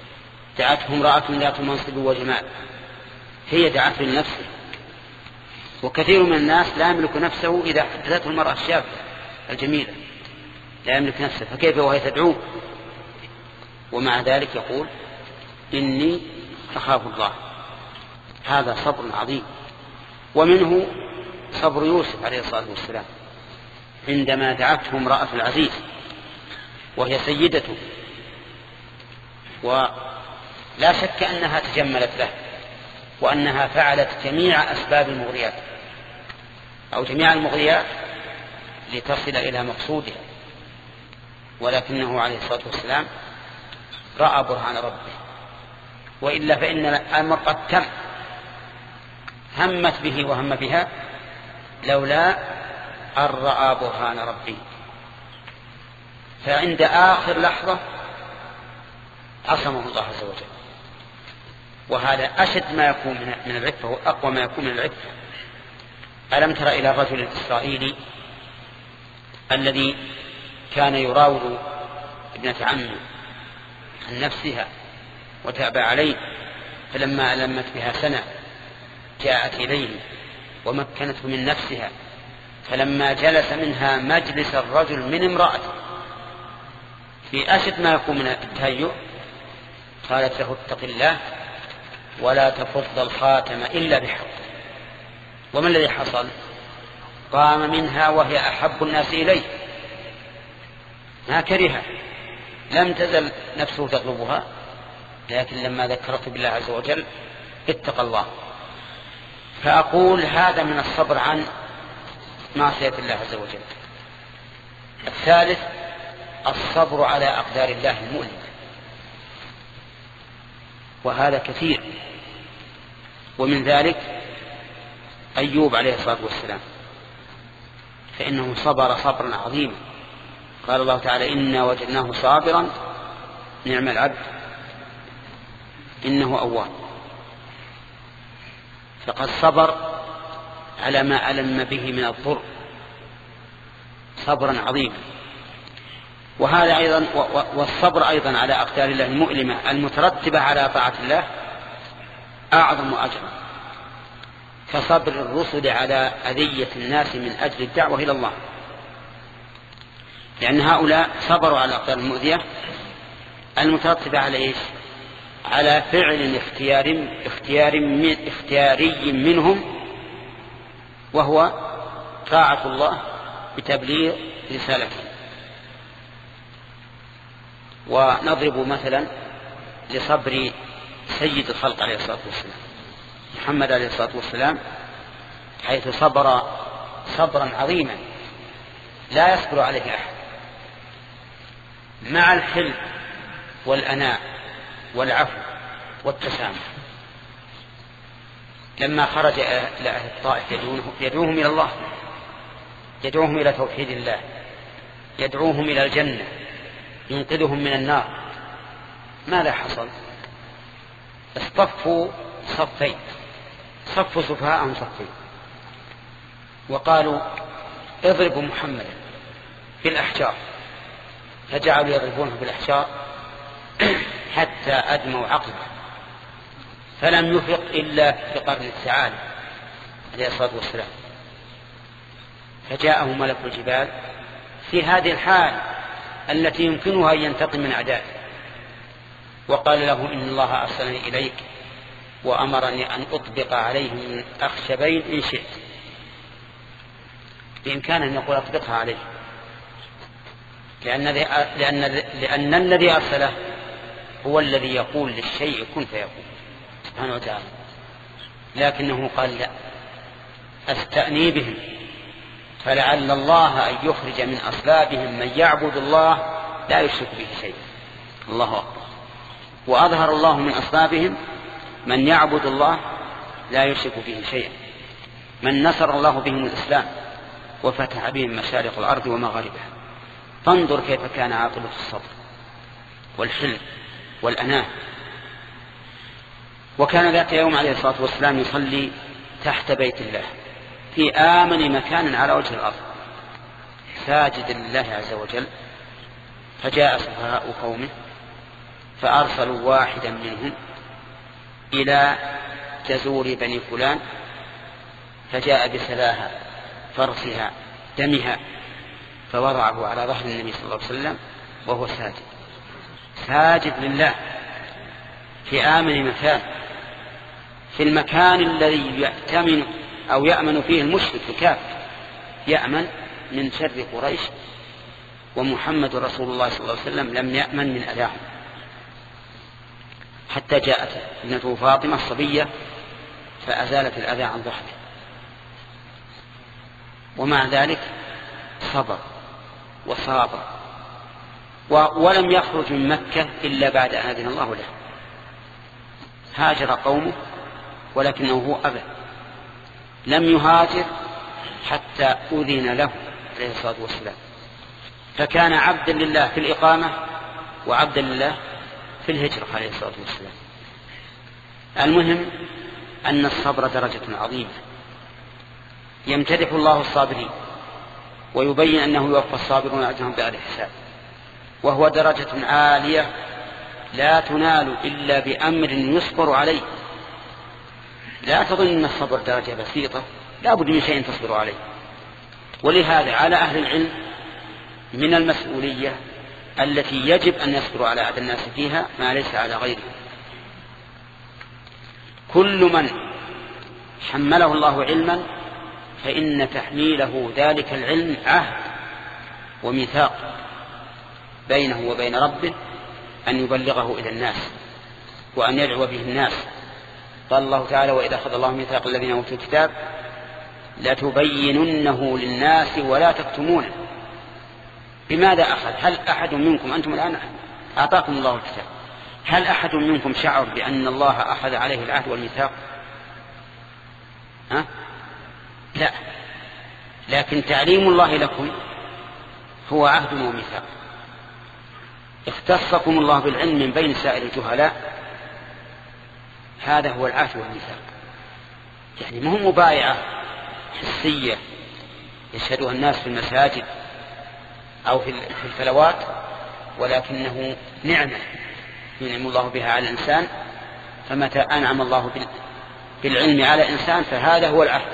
[SPEAKER 1] دعته امرأة ذات منصب وجمال، هي دعته لنفسه وكثير من الناس لا يملك نفسه إذا حدثته المرأة الشابة الجميلة، لا يملك نفسه، فكيف وهي تدعوه؟ ومع ذلك يقول إني أخاف الله. هذا صبر عظيم. ومنه صبر يوسف عليه الصلاة والسلام عندما دعته امرأة العزيز وهي سيدته، ولا شك أنها تجملت له وأنها فعلت جميع أسباب المغريات أو جميع المغريات لتصل إلى مقصودها، ولكنه عليه الصلاة والسلام رأى برهان ربه، وإلا فإن الأمر قد تم، همت به وهم بها لولا أن رأى برهان ربه. فعند آخر لحظة عصمه الله عز وجل، وهذا أشد ما يكون من العفة وأقوى ما يكون من العفة. ألم تر إلى الرجل الإسرائيلي الذي كان يراود ابنة عمه عن نفسها وتابع عليه، فلما ألمت بها سنة جاءت إليه ومكنته من نفسها، فلما جلس منها مجلس الرجل من امرأته في أشد ما يكون من التهيؤ قالت له اتق الله ولا تفض الخاتم إلا بحق. وما الذي حصل؟ قام منها وهي أحب الناس إليه، ما كرهها، لم تزل نفسه تطلبها، لكن لما ذكرت بالله عز وجل اتق الله. فأقول هذا من الصبر عن معصية الله عز وجل. الثالث الصبر على أقدار الله المؤلمة، وهذا كثير، ومن ذلك أيوب عليه الصلاة والسلام، فإنه صبر صبرا عظيما. قال الله تعالى إنا وجدناه صابرا نعم العبد إنه أواب. فقد صبر على ما ألم به من الضر صبرا عظيما. وهذا أيضا والصبر أيضا على أقدار الله المؤلمة المترتبة على طاعة الله أعظم أجرا، كصبر الرسل على أذية الناس من أجل الدعوة إلى الله، لأن هؤلاء صبروا على الأقدار المؤذية المترتبة على إيش؟ على فعل اختيار اختيار من اختياري منهم، وهو طاعة الله بتبليغ رسالته. ونضرب مثلا لصبر سيد الخلق عليه الصلاة والسلام محمد عليه الصلاة والسلام، حيث صبر صبرا عظيما لا يصبر عليه أحد، مع الحلم والأناء والعفو والتسامح. لما خرج إلى أهل الطائف يدعوهم إلى الله، يدعوهم إلى توحيد الله، يدعوهم إلى الجنة، ينقذهم من النار، ماذا حصل؟ اصطفوا صفين، صفوا سفهاءهم صفين، وقالوا اضربوا محمدا بالأحجار، فجعلوا يضربونه بالأحجار حتى أدموا عقله، فلم يفق إلا في قرن السعادة عليه الصلاة والسلام. فجاءه ملك الجبال في هذه الحال التي يمكنها أن ينتقم من أعدائه، وقال له إن الله أرسلني إليك وأمرني أن أطبق عليهم من أخشبين إن شئت. بإمكانه أن يقول أطبقها عليه، لأن, لأن, لأن الذي أرسله هو الذي يقول للشيء كن فيكون سبحانه وتعالى، لكنه قال لا، أستأني بهم فلعل الله أن يخرج من أصلابهم من يعبد الله لا يشرك به شيئا. الله أكبر. وأظهر الله من أصلابهم من يعبد الله لا يشرك به شيئا، من نصر الله بهم الإسلام وفتح بهم مشارق الأرض ومغاربها. فانظر كيف كان عاقبة الصبر والحلم والأناة. وكان ذات يوم عليه الصلاة والسلام يصلي تحت بيت الله في آمن مكان على وجه الأرض ساجد لله عز وجل، فجاء سفهاء قومه فأرسلوا واحدا منهم إلى جزور بني فلان فجاء بسلاها فرسها دمها فوضعه على ظهر النبي صلى الله عليه وسلم وهو ساجد ساجد لله في آمن مكان، في المكان الذي يأتمن أو يأمن فيه المشرك الكافر، يأمن من شر قريش، ومحمد رسول الله صلى الله عليه وسلم لم يأمن من أذاهم، حتى جاءت ابنته فاطمة الصبية فأزالت الأذى عن ظهره، ومع ذلك صبر وصابر ولم يخرج من مكة إلا بعد أن أذن الله له. هاجر قومه ولكنه هو أبى، لم يهاجر حتى أذن له عليه الصلاة والسلام، فكان عبدا لله في الإقامة وعبدا لله في الهجرة عليه الصلاة والسلام. المهم أن الصبر درجة عظيمة يمتدح الله الصابرين ويبين أنه يوفى الصابرون أجرهم بغير حساب، وهو درجة عالية لا تنال إلا بأمر يصبر عليه. لا تظن أن الصبر درجة بسيطة، لا بد من شيء تصبر عليه. ولهذا على أهل العلم من المسؤولية التي يجب أن يصبروا على أذى الناس فيها ما ليس على غيره. كل من حمله الله علما فإن تحميله ذلك العلم عهد وميثاق بينه وبين ربه أن يبلغه إلى الناس وأن يدعو به الناس. قال الله تعالى: وإذا أخذ الله ميثاق الذين أوتوا الكتاب لتبيننه للناس ولا تكتمونه. بماذا أخذ؟ هل أحد منكم، أنتم الآن أعطاكم الله الكتاب، هل أحد منكم شعر بأن الله أخذ عليه العهد والميثاق؟ ها؟ لا، لكن تعليم الله لكم هو عهد وميثاق. اختصكم الله بالعلم من بين سائر الجهلاء، هذا هو العهد والميثاق. يعني ما هو مبايعة حسية يشهدها الناس في المساجد أو في الفلوات، ولكنه نعمة ينعم الله بها على الإنسان. فمتى أنعم الله بالعلم على إنسان فهذا هو العهد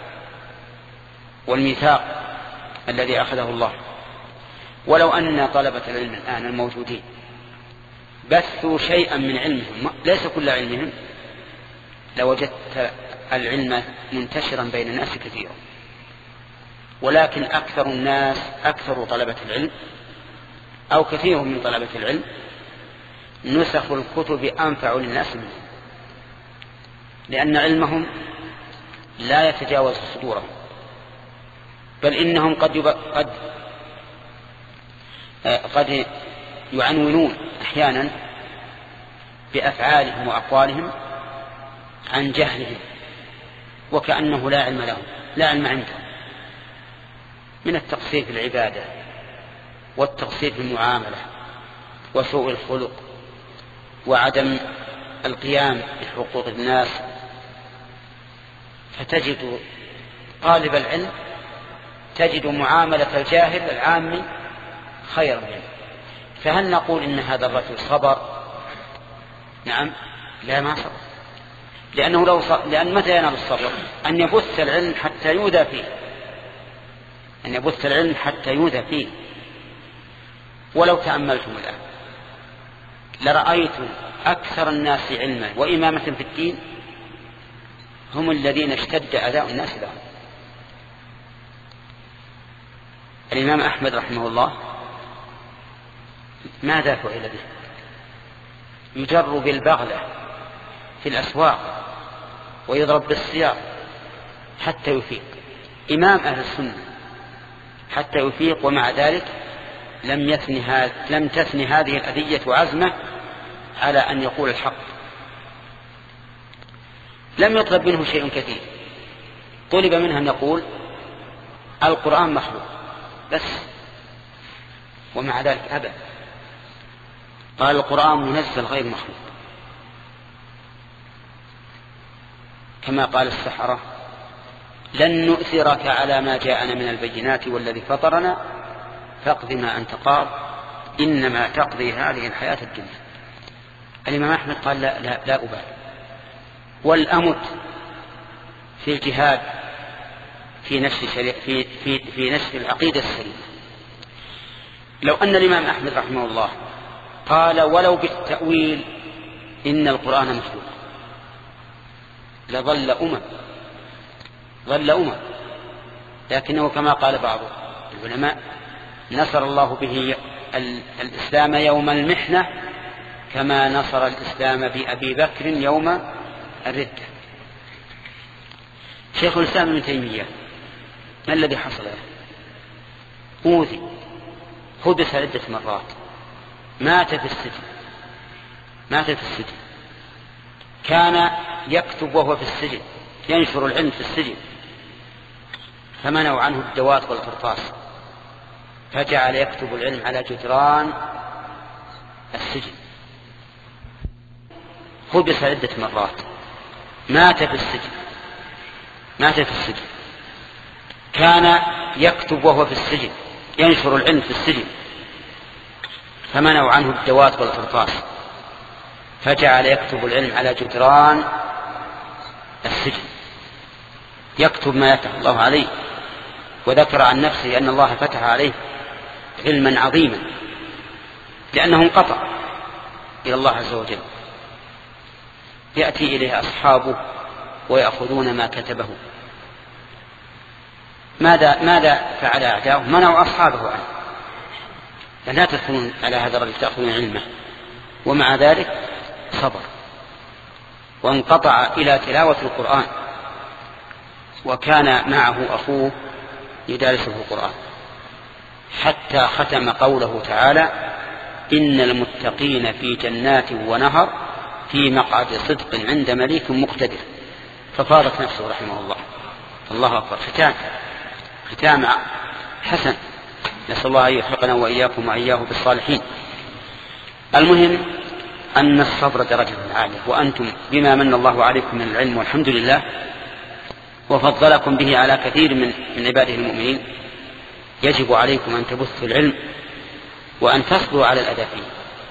[SPEAKER 1] والميثاق الذي أخذه الله. ولو أن طلبة العلم الآن الموجودين بثوا شيئا من علمهم، ليس كل علمهم، لوجدت العلم منتشرا بين الناس كثيرا. ولكن أكثر الناس، أكثر طلبة العلم أو كثير من طلبة العلم نسخ الكتب أنفع للناس منهم، لأن علمهم لا يتجاوز صدورهم، بل إنهم قد يب... قد قد يعنونون أحيانا بأفعالهم وأقوالهم عن جهلهم، وكأنه لا علم لهم، لا علم عندهم، من التقصير في العبادة والتقصير في المعاملة وسوء الخلق وعدم القيام بحقوق الناس. فتجد طالب العلم تجد معاملة الجاهل العامي خيرا منه. فهل نقول إن هذا الرجل صبر؟ نعم، لا، ما صبر، لأنه لو صبر، لأن متى ينال الصبر؟ أن يبث العلم حتى يؤذى فيه، أن يبث العلم حتى يؤذى فيه. ولو تأملتم الآن لرأيتم أكثر الناس علما وإمامة في الدين هم الذين اشتد أذى الناس لهم. الإمام أحمد رحمه الله ماذا فعل به؟ يجر بالبغلة في الأسواق ويضرب بالسياط حتى يفيق، إمام أهل السنة حتى يفيق، ومع ذلك لم يثني هذا لم تثني هذه الأذية عزمه على أن يقول الحق. لم يطلب منه شيء كثير، طلب منه أن يقول القرآن مخلوق بس، ومع ذلك أبى، قال القرآن منزل غير مخلوق، كما قال السحرة: لن نؤثرك على ما جاءنا من البينات والذي فطرنا فاقض ما أنت قاض إنما تقضي هذه الحياة الدنيا. الإمام أحمد قال لا, لا, لا أبالي، والأمت في الجهاد في نشر في في في نشر العقيدة السليمة. لو أن الإمام أحمد رحمه الله قال ولو بالتأويل إن القرآن مخلوق لظل أمم ظل أمم لكنه كما قال بعض العلماء نصر الله به الإسلام يوم المحنة كما نصر الإسلام بأبي بكر يوم الردة. شيخ الإسلام ابن تيمية ما الذي حصل له؟ أوذي، حبس عدة مرات، مات في السجن مات في السجن كان يكتب وهو في السجن ينشر العلم في السجن، فمنعوا عنه الدوات والقرطاس فجعل يكتب العلم على جدران السجن. حبس عدة مرات، مات في السجن مات في السجن كان يكتب وهو في السجن ينشر العلم في السجن، فمنعوا عنه الدوات والقرطاس فجعل يكتب العلم على جدران السجن يكتب ما يفتح الله عليه. وذكر عن نفسه أن الله فتح عليه علما عظيما لأنه انقطع إلى الله عز وجل، يأتي إليه أصحابه ويأخذون ما كتبه. ماذا ماذا فعل أعداؤه؟ منعوا أصحابه عنه، لا تدخلون على هذا الرجل تأخذون علمه، ومع ذلك صبر وانقطع إلى تلاوة القرآن، وكان معه أخوه يدارسه القرآن حتى ختم قوله تعالى إن المتقين في جنات ونهر في مقعد صدق عند مليك مقتدر، ففاضت نفسه رحمه الله. الله أكبر، ختام ختام حسن، نسأل الله أن يحقنا وإياكم وإياه بالصالحين. المهم أن الصبر درجة عالية، وأنتم بما من الله عليكم من العلم والحمد لله وفضلكم به على كثير من, من عباده المؤمنين، يجب عليكم أن تبثوا العلم وأن تصبروا على الأداء فيه.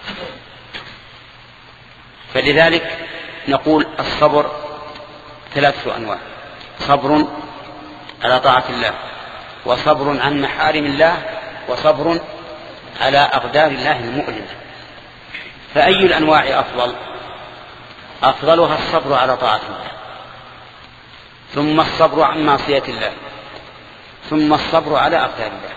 [SPEAKER 1] فلذلك نقول الصبر ثلاثة أنواع: صبر على طاعة الله، وصبر عن محارم الله، وصبر على أقدار الله المؤلمة. فأي الأنواع أفضل؟ أفضلها الصبر على طاعة الله، ثم الصبر عن معصية الله، ثم الصبر على أقدار الله.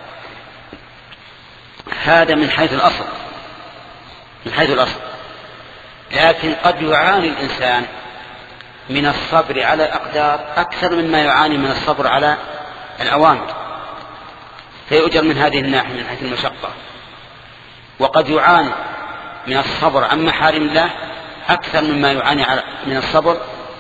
[SPEAKER 1] هذا من حيث الأصل من حيث الأصل لكن قد يعاني الإنسان من الصبر على الأقدار أكثر مما يعاني من الصبر على الأوامر، فيؤجر من هذه الناحية من حيث المشقة. وقد يعاني من الصبر عن محارم الله أكثر مما يعاني من الصبر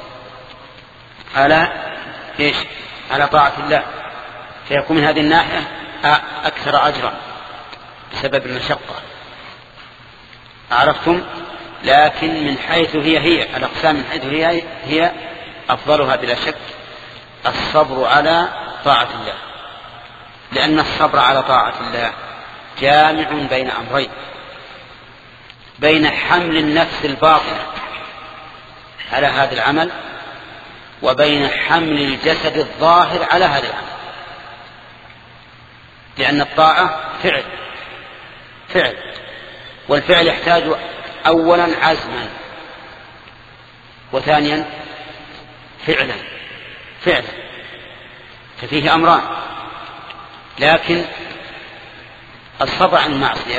[SPEAKER 1] على إيش؟ على طاعة الله، فيكون من هذه الناحية أكثر أجرا بسبب المشقة. عرفتم؟ لكن من حيث هي هي الأقسام، من حيث هي هي أفضلها بلا شك الصبر على طاعة الله، لأن الصبر على طاعة الله جامع بين أمرين: بين حمل النفس الباطنة على هذا العمل، وبين حمل الجسد الظاهر على هذا العمل. لأن الطاعة فعل فعل والفعل يحتاج أولا عزما، وثانيا فعلا فعلا ففيه أمران. لكن الصبر عن المعصية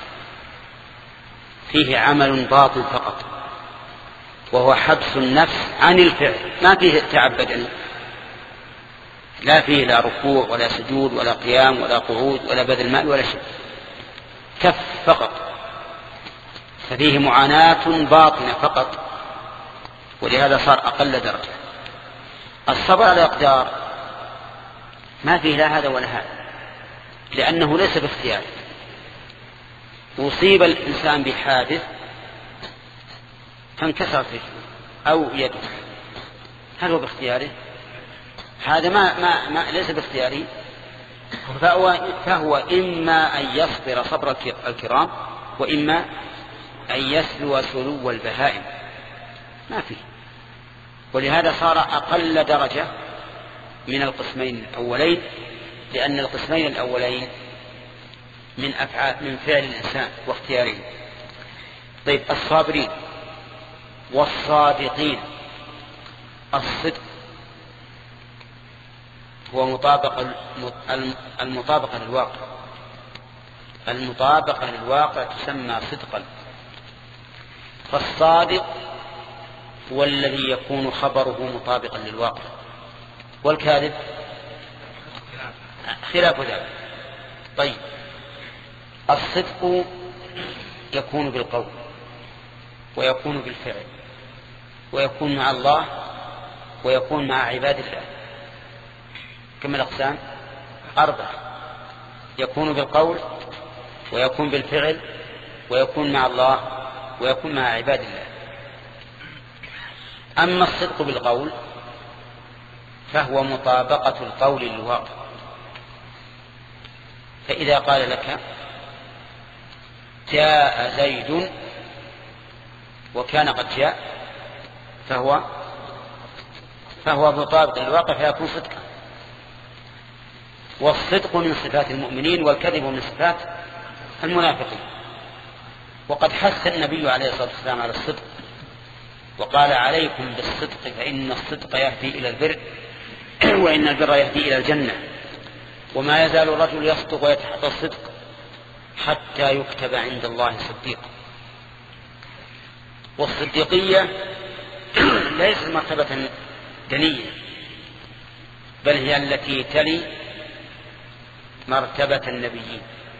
[SPEAKER 1] فيه عمل باطن فقط، وهو حبس النفس عن الفعل، ما فيه تعب بدني، لا فيه لا ركوع ولا سجود ولا قيام ولا قعود ولا بذل مال ولا شيء، كف فقط، ففيه معاناة باطنة فقط، ولهذا صار أقل درجة. الصبر على الأقدار ما فيه لا هذا ولا هذا، لأنه ليس باختياره. أصيب الإنسان بحادث فانكسرت رجله أو يده، هل هو باختياره؟ هذا ما, ما, ما ليس باختياره، فهو, فهو إما أن يصبر صبر الكرام، وإما أن يسلو سلو البهائم، ما فيه. ولهذا صار أقل درجة من القسمين الأولين، لأن القسمين الأولين من أفعال من فعل الإنسان واختياره. طيب، الصابرين والصادقين. الصدق هو مطابقة المطابقة للواقع، المطابقة للواقع تسمى صدقا. فالصادق هو الذي يكون خبره مطابقا للواقع، والكاذب خلاف ذلك. طيب، الصدق يكون بالقول ويكون بالفعل ويكون مع الله ويكون مع عباد الله. كم الأقسام؟ أربعة. يكون بالقول ويكون بالفعل ويكون مع الله ويكون مع عباد الله. أما الصدق بالقول فهو مطابقة القول للواقع. فإذا قال لك جاء زيد وكان قد جاء فهو فهو مطابق للواقع فيكون صدقا. والصدق من صفات المؤمنين والكذب من صفات المنافقين. وقد حث النبي عليه الصلاة والسلام على الصدق وقال عليكم بالصدق فإن الصدق يهدي إلى البر وإن البر يهدي إلى الجنة، وما يزال الرجل يصدق ويتحقق الصدق حتى يكتب عند الله صديقا. والصديقية ليست مرتبة دنية، بل هي التي تلي مرتبة النبيين،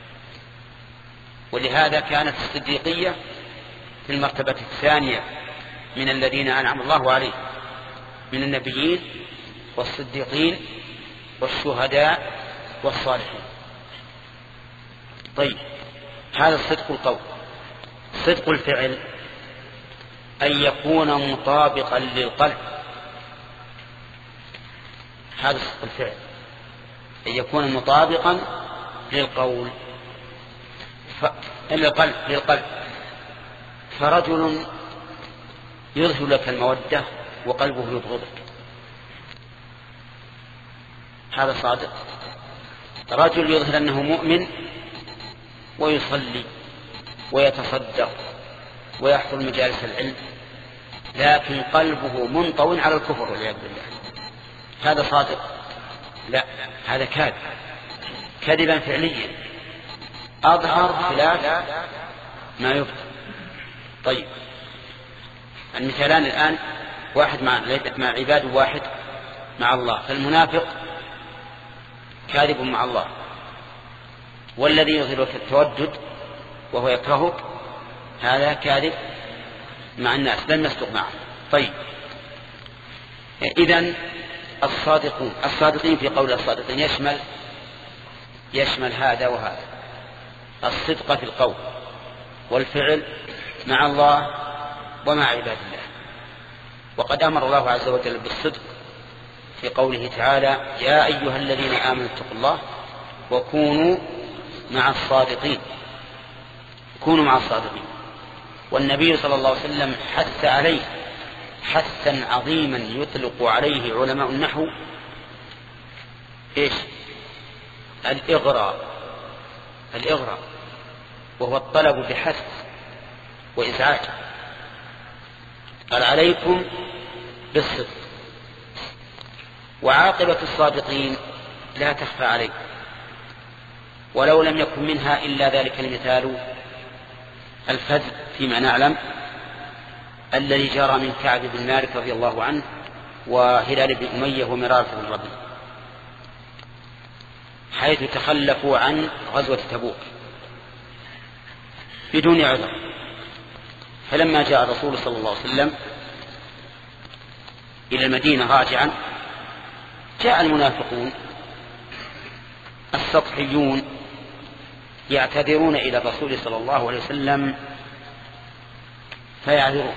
[SPEAKER 1] ولهذا كانت الصديقية في المرتبة الثانية من الذين أنعم الله عليهم من النبيين والصديقين والشهداء والصالحين. طيب، هذا صدق القول. صدق الفعل أن يكون مطابقا للقلب. هذا صدق الفعل أن يكون مطابقا للقول ف... للقلب للقلب فرجل يظهر لك المودة وقلبه يبغضك، هذا صادق. رجل يظهر أنه مؤمن ويصلي ويتصدق ويحضر مجالس العلم لكن قلبه منطوي على الكفر والعياذ بالله، هذا صادق؟ لا، هذا كاذب، كذبا فعليا أظهر خلاف ما يبطن. طيب، المثالان الآن، واحد مع مع عباد واحد مع الله، فالمنافق كاذب مع الله، والذي يظهرك التودد وهو يكرهك هذا كاذب مع الناس لم يصدق معه. طيب، إذن الصادقون الصادقين في قول الصادقين يشمل يشمل هذا وهذا، الصدق في القول والفعل مع الله ومع عباد الله. وقد أمر الله عز وجل بالصدق في قوله تعالى يا أيها الذين آمنوا اتقوا الله وكونوا مع الصادقين، كونوا مع الصادقين. والنبي صلى الله عليه وسلم حث عليه حثا عظيما يطلق عليه علماء النحو إيش؟ الإغراء. الإغراء وهو الطلب بحث وإزعاج. قال عليكم بالصدق، وعاقبة الصادقين لا تخفى عليكم، ولو لم يكن منها إلا ذلك المثال الفذ فيما نعلم الذي جرى من كعب بن مالك رضي الله عنه وهلال بن أمية ومرارة بن ربيع، حيث تخلفوا عن غزوة تبوك بدون عذر. فلما جاء الرسول صلى الله عليه وسلم إلى المدينة راجعا جاء المنافقون السطحيون يعتذرون إلى الرسول صلى الله عليه وسلم فيعذرون،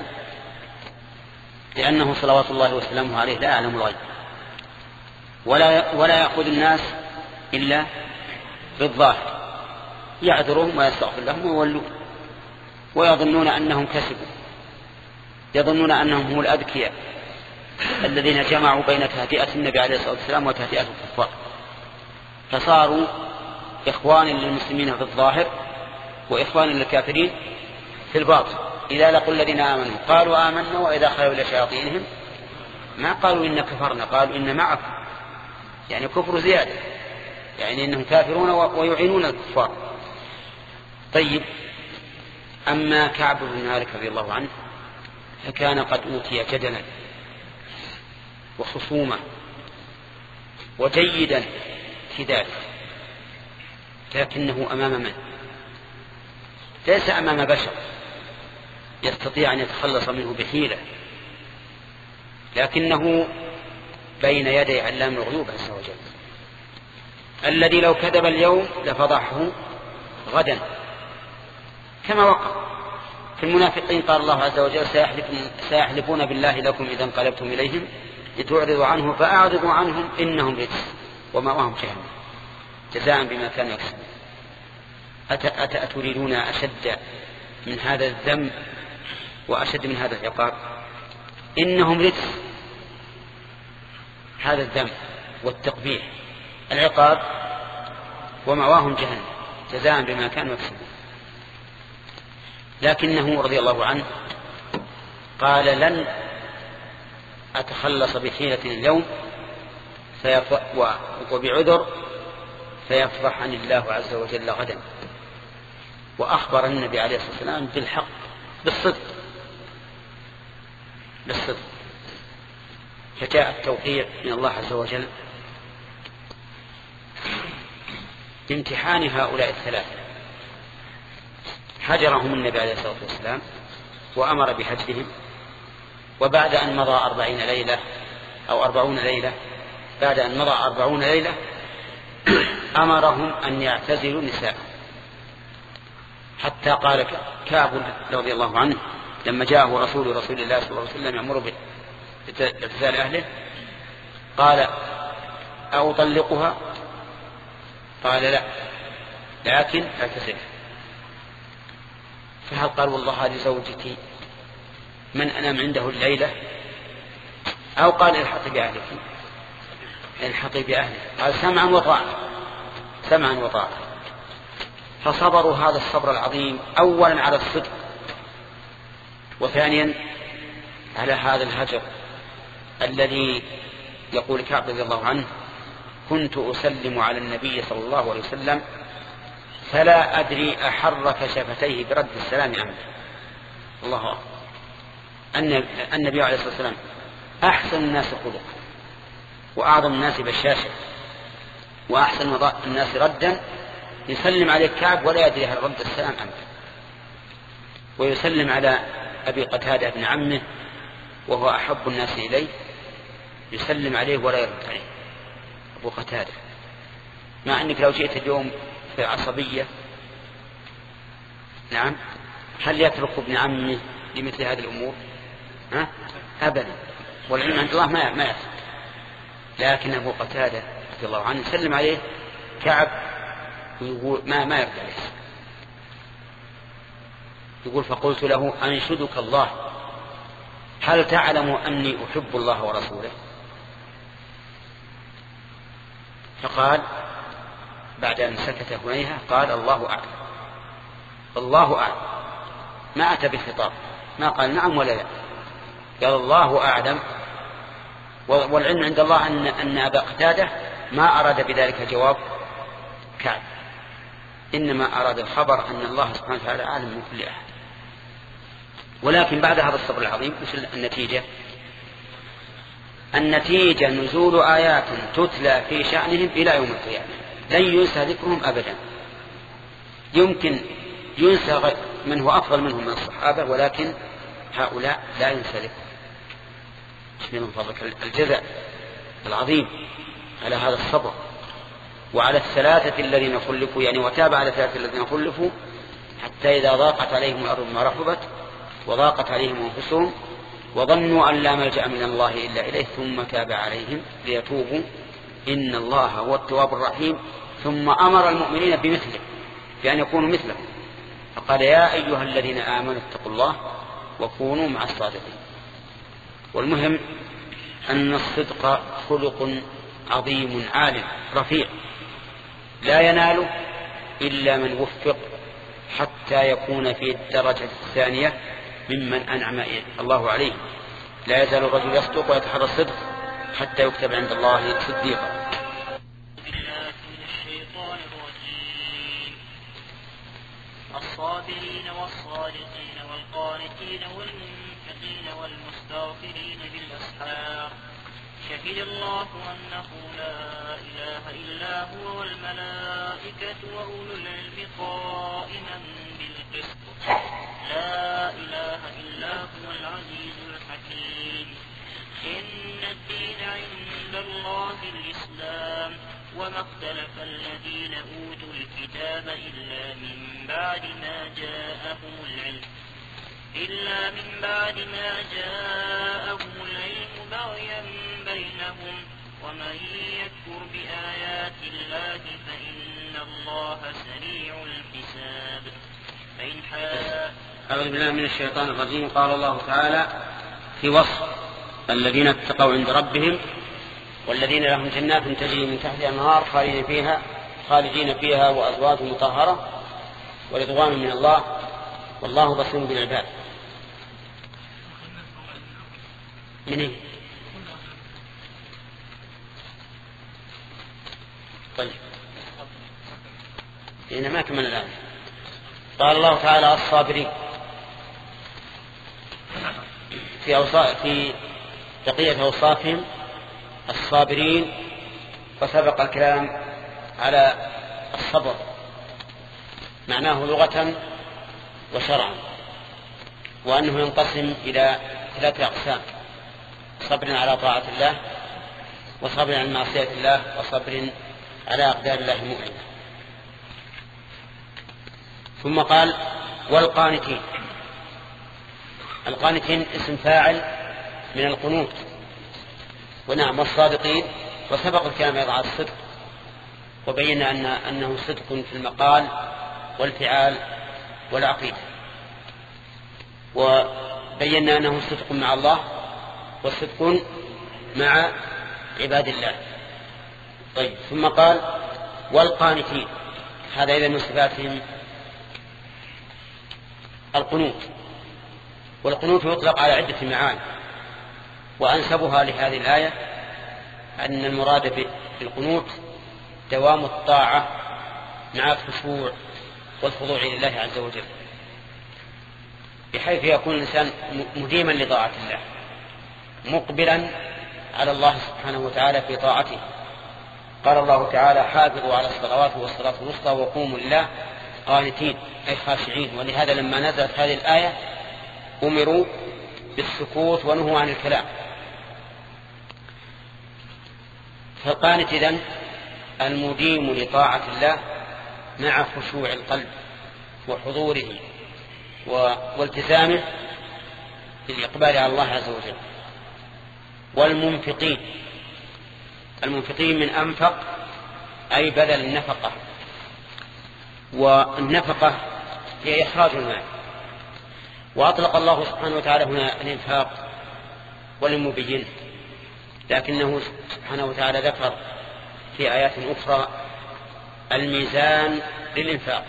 [SPEAKER 1] لأنه صلوات الله وسلامه عليه لا يعلم الغيب ولا ولا يأخذ الناس إلا بالظاهر، يعذرهم ويستغفر لهم ويولون ويظنون أنهم كسبوا، يظنون أنهم هم الأذكياء الذين جمعوا بين تهدئة النبي عليه الصلاة والسلام وتهدئة الكفار، فصاروا إخوان للمسلمين في الظاهر وإخوان للكافرين في الباطن. إذا لقوا الذين آمنوا قالوا آمنا وإذا خلوا إلى شياطينهم ما قالوا إن كفرنا، قالوا إن معكم، يعني كفر زيادة، يعني إنهم كافرون ويعينون الكفار. طيب، أما كعب بن مالك رضي الله عنه فكان قد أوتي جدلا وخصومة وجيدا في ذلك، لكنه أمام من؟ ليس أمام بشر يستطيع أن يتخلص منه بحيلة، لكنه بين يدي علام الغيوب عز وجل، الذي لو كذب اليوم لفضحه غدا، كما وقع في المنافقين. قال الله عز وجل سيحلفون بالله لكم إذا انقلبتم إليهم لتعرضوا عنه فأعرضوا عنهم إنهم رجس ومأواهم جهنم جزاء بما كانوا يكسبون. أتريدون أشد من هذا الذنب وأشد من هذا العقاب؟ إنهم رجس، هذا الذنب والتقبيح، العقاب ومأواهم جهنم جزاء بما كانوا يكسبون. لكنه رضي الله عنه قال لن أتخلص بحيلة اليوم وبعذر فيفضحني الله عز وجل غدا. وأخبر النبي عليه الصلاة والسلام بالحق بالصدق بالصدق فجاء التوقيع من الله عز وجل بامتحان هؤلاء الثلاثة. هجرهم النبي عليه الصلاة والسلام وأمر بهجرهم، وبعد أن مضى أربعين ليلة أو أربعون ليلة بعد أن مضى أربعون ليلة أمرهم أن يعتزلوا النساء، حتى قال كعب رضي الله عنه لما جاءه رسول رسول الله صلى الله عليه وسلم يأمر باعتزال أهله قال أطلقها؟ قال لا، لكن اعتزلها. فهل قال والله هذه زوجتي من أنام عنده الليلة؟ أو قال الحقي بأهلك الحقي بأهلك؟ قال سمعا وطاعة سمعا وطاعة. فصبروا هذا الصبر العظيم أولا على الصدق، وثانيا على هذا الهجر الذي يقول كعب رضي الله عنه كنت أسلم على النبي صلى الله عليه وسلم فلا أدري أحرك شفتيه برد السلام عنه. الله أكبر. أن النبي عليه الصلاة والسلام أحسن الناس خلقا وأعظم الناس بشاشة وأحسن الناس ردا، يسلم عليه كعب ولا يدري هل رد السلام عنه، ويسلم على أبي قتادة ابن عمه وهو أحب الناس إليه يسلم عليه ولا يرد عليه أبو قتادة، مع أنك لو جئت اليوم في عصبية نعم هل يترك ابن عمه لمثل هذه الأمور؟ ها؟ أبدا، والعلم عند الله ما ما يترك. لكن أبو قتادة رضي الله عنه يسلم عليه كعب ويقول ما ما يرد عليه، يقول فقلت له أنشدك الله هل تعلم أني أحب الله ورسوله؟ فقال بعد أن سكت هنيها قال الله أعلم الله أعلم، ما أتى بالخطاب، ما قال نعم ولا لا، قال الله أعلم. والعلم عند الله أن, أن أبا قتادة ما أراد بذلك جواب كعب، إنما أراد الخبر أن الله سبحانه وتعالى أعلم من كل أحد. ولكن بعد هذا الصبر العظيم مثل النتيجة النتيجة نزول آيات تتلى في شأنهم إلى يوم القيامة، لن ينسى ذكرهم أبدا. يمكن ينسى من هو أفضل منهم من الصحابة، ولكن هؤلاء لا ينسى ذكرهم. من فضلك الجزاء العظيم على هذا الصبر وعلى الثلاثة الذين خلفوا، يعني وتاب على الثلاثة الذين خلفوا حتى إذا ضاقت عليهم الأرض ما رحبت وضاقت عليهم أنفسهم وظنوا أن لا ملجأ من الله إلا إليه ثم تاب عليهم ليتوبوا إن الله هو التواب الرحيم. ثم أمر المؤمنين بمثله بأن يكونوا مثله، فقال يا أيها الذين آمنوا اتقوا الله وكونوا مع الصادقين. والمهم أن الصدق خلق عظيم عال رفيع لا يناله إلا من وفق حتى يكون في الدرجة الثانية ممن أنعم الله عليه. لا يزال الرجل يصدق ويتحرى الصدق حتى يكتب عند الله صديقا.
[SPEAKER 3] الصابرين والصادقين والقانتين والمنفقين والمستغفرين بالأسحار شهد الله أنه لا إله إلا هو والملائكة وأولو العلم قائما بالقسط لا إله إلا هو العزيز الحكيم. إن الدين عند الله الإسلام وما اختلف الذين أوتوا الكتاب إلا من بعد ما جاءهم العلم إلا من بعد ما جاءهم العلم بغيا بينهم ومن يكفر بآيات الله فإن الله سريع الحساب. فإن
[SPEAKER 1] أعوذ بالله من الشيطان الرجيم. قال الله تعالى في وصف الذين اتقوا عند ربهم والذين لهم جنات تجري من تحتها الأنهار خالدين فيها خالدين فيها وأزواج مطهرة ورضوان من الله والله بصير بالعباد. من إيه؟ طيب لأن ما كمل الآن. قال الله تعالى الصابرين في أوصاف في بقية أوصافهم الصابرين وسبق الكلام على الصبر معناه لغة وشرعا وأنه ينقسم إلى ثلاثة أقسام: صبر على طاعة الله وصبر عن معصية الله وصبر على أقدار الله المؤلمة. ثم قال والقانتين. القانتين اسم فاعل من القنوت. ونعم والصادقين وسبق الكلام أيضا على الصدق وبينا أن أنه صدق في المقال والفعال والعقيدة وبينا أنه صدق مع الله وصدق مع عباد الله. طيب ثم قال والقانتين. هذا إذا من صفاتهم القنوت. والقنوت يطلق على عدة معاني وأنسبها لهذه الآية أن المراد بالقنوت دوام الطاعة مع الخشوع والخضوع لله عز وجل بحيث يكون الإنسان مديما لطاعة الله مقبلا على الله سبحانه وتعالى في طاعته. قال الله تعالى حافظوا على الصلوات والصلاة الوسطى وقوموا لله قانتين أي خاشعين. ولهذا لما نزلت هذه الآية أمروا بالسكوت ونهوا عن الكلام. فالقانت إذن المديم لطاعة الله مع خشوع القلب وحضوره والتزامه بالإقبال على الله عز وجل. والمنفقين. المنفقين من أنفق أي بذل النفقة. والنفقة هي إخراج المال. وأطلق الله سبحانه وتعالى هنا الإنفاق ولم يبينه لكنه سبحانه وتعالى ذكر في آيات أخرى الميزان للإنفاق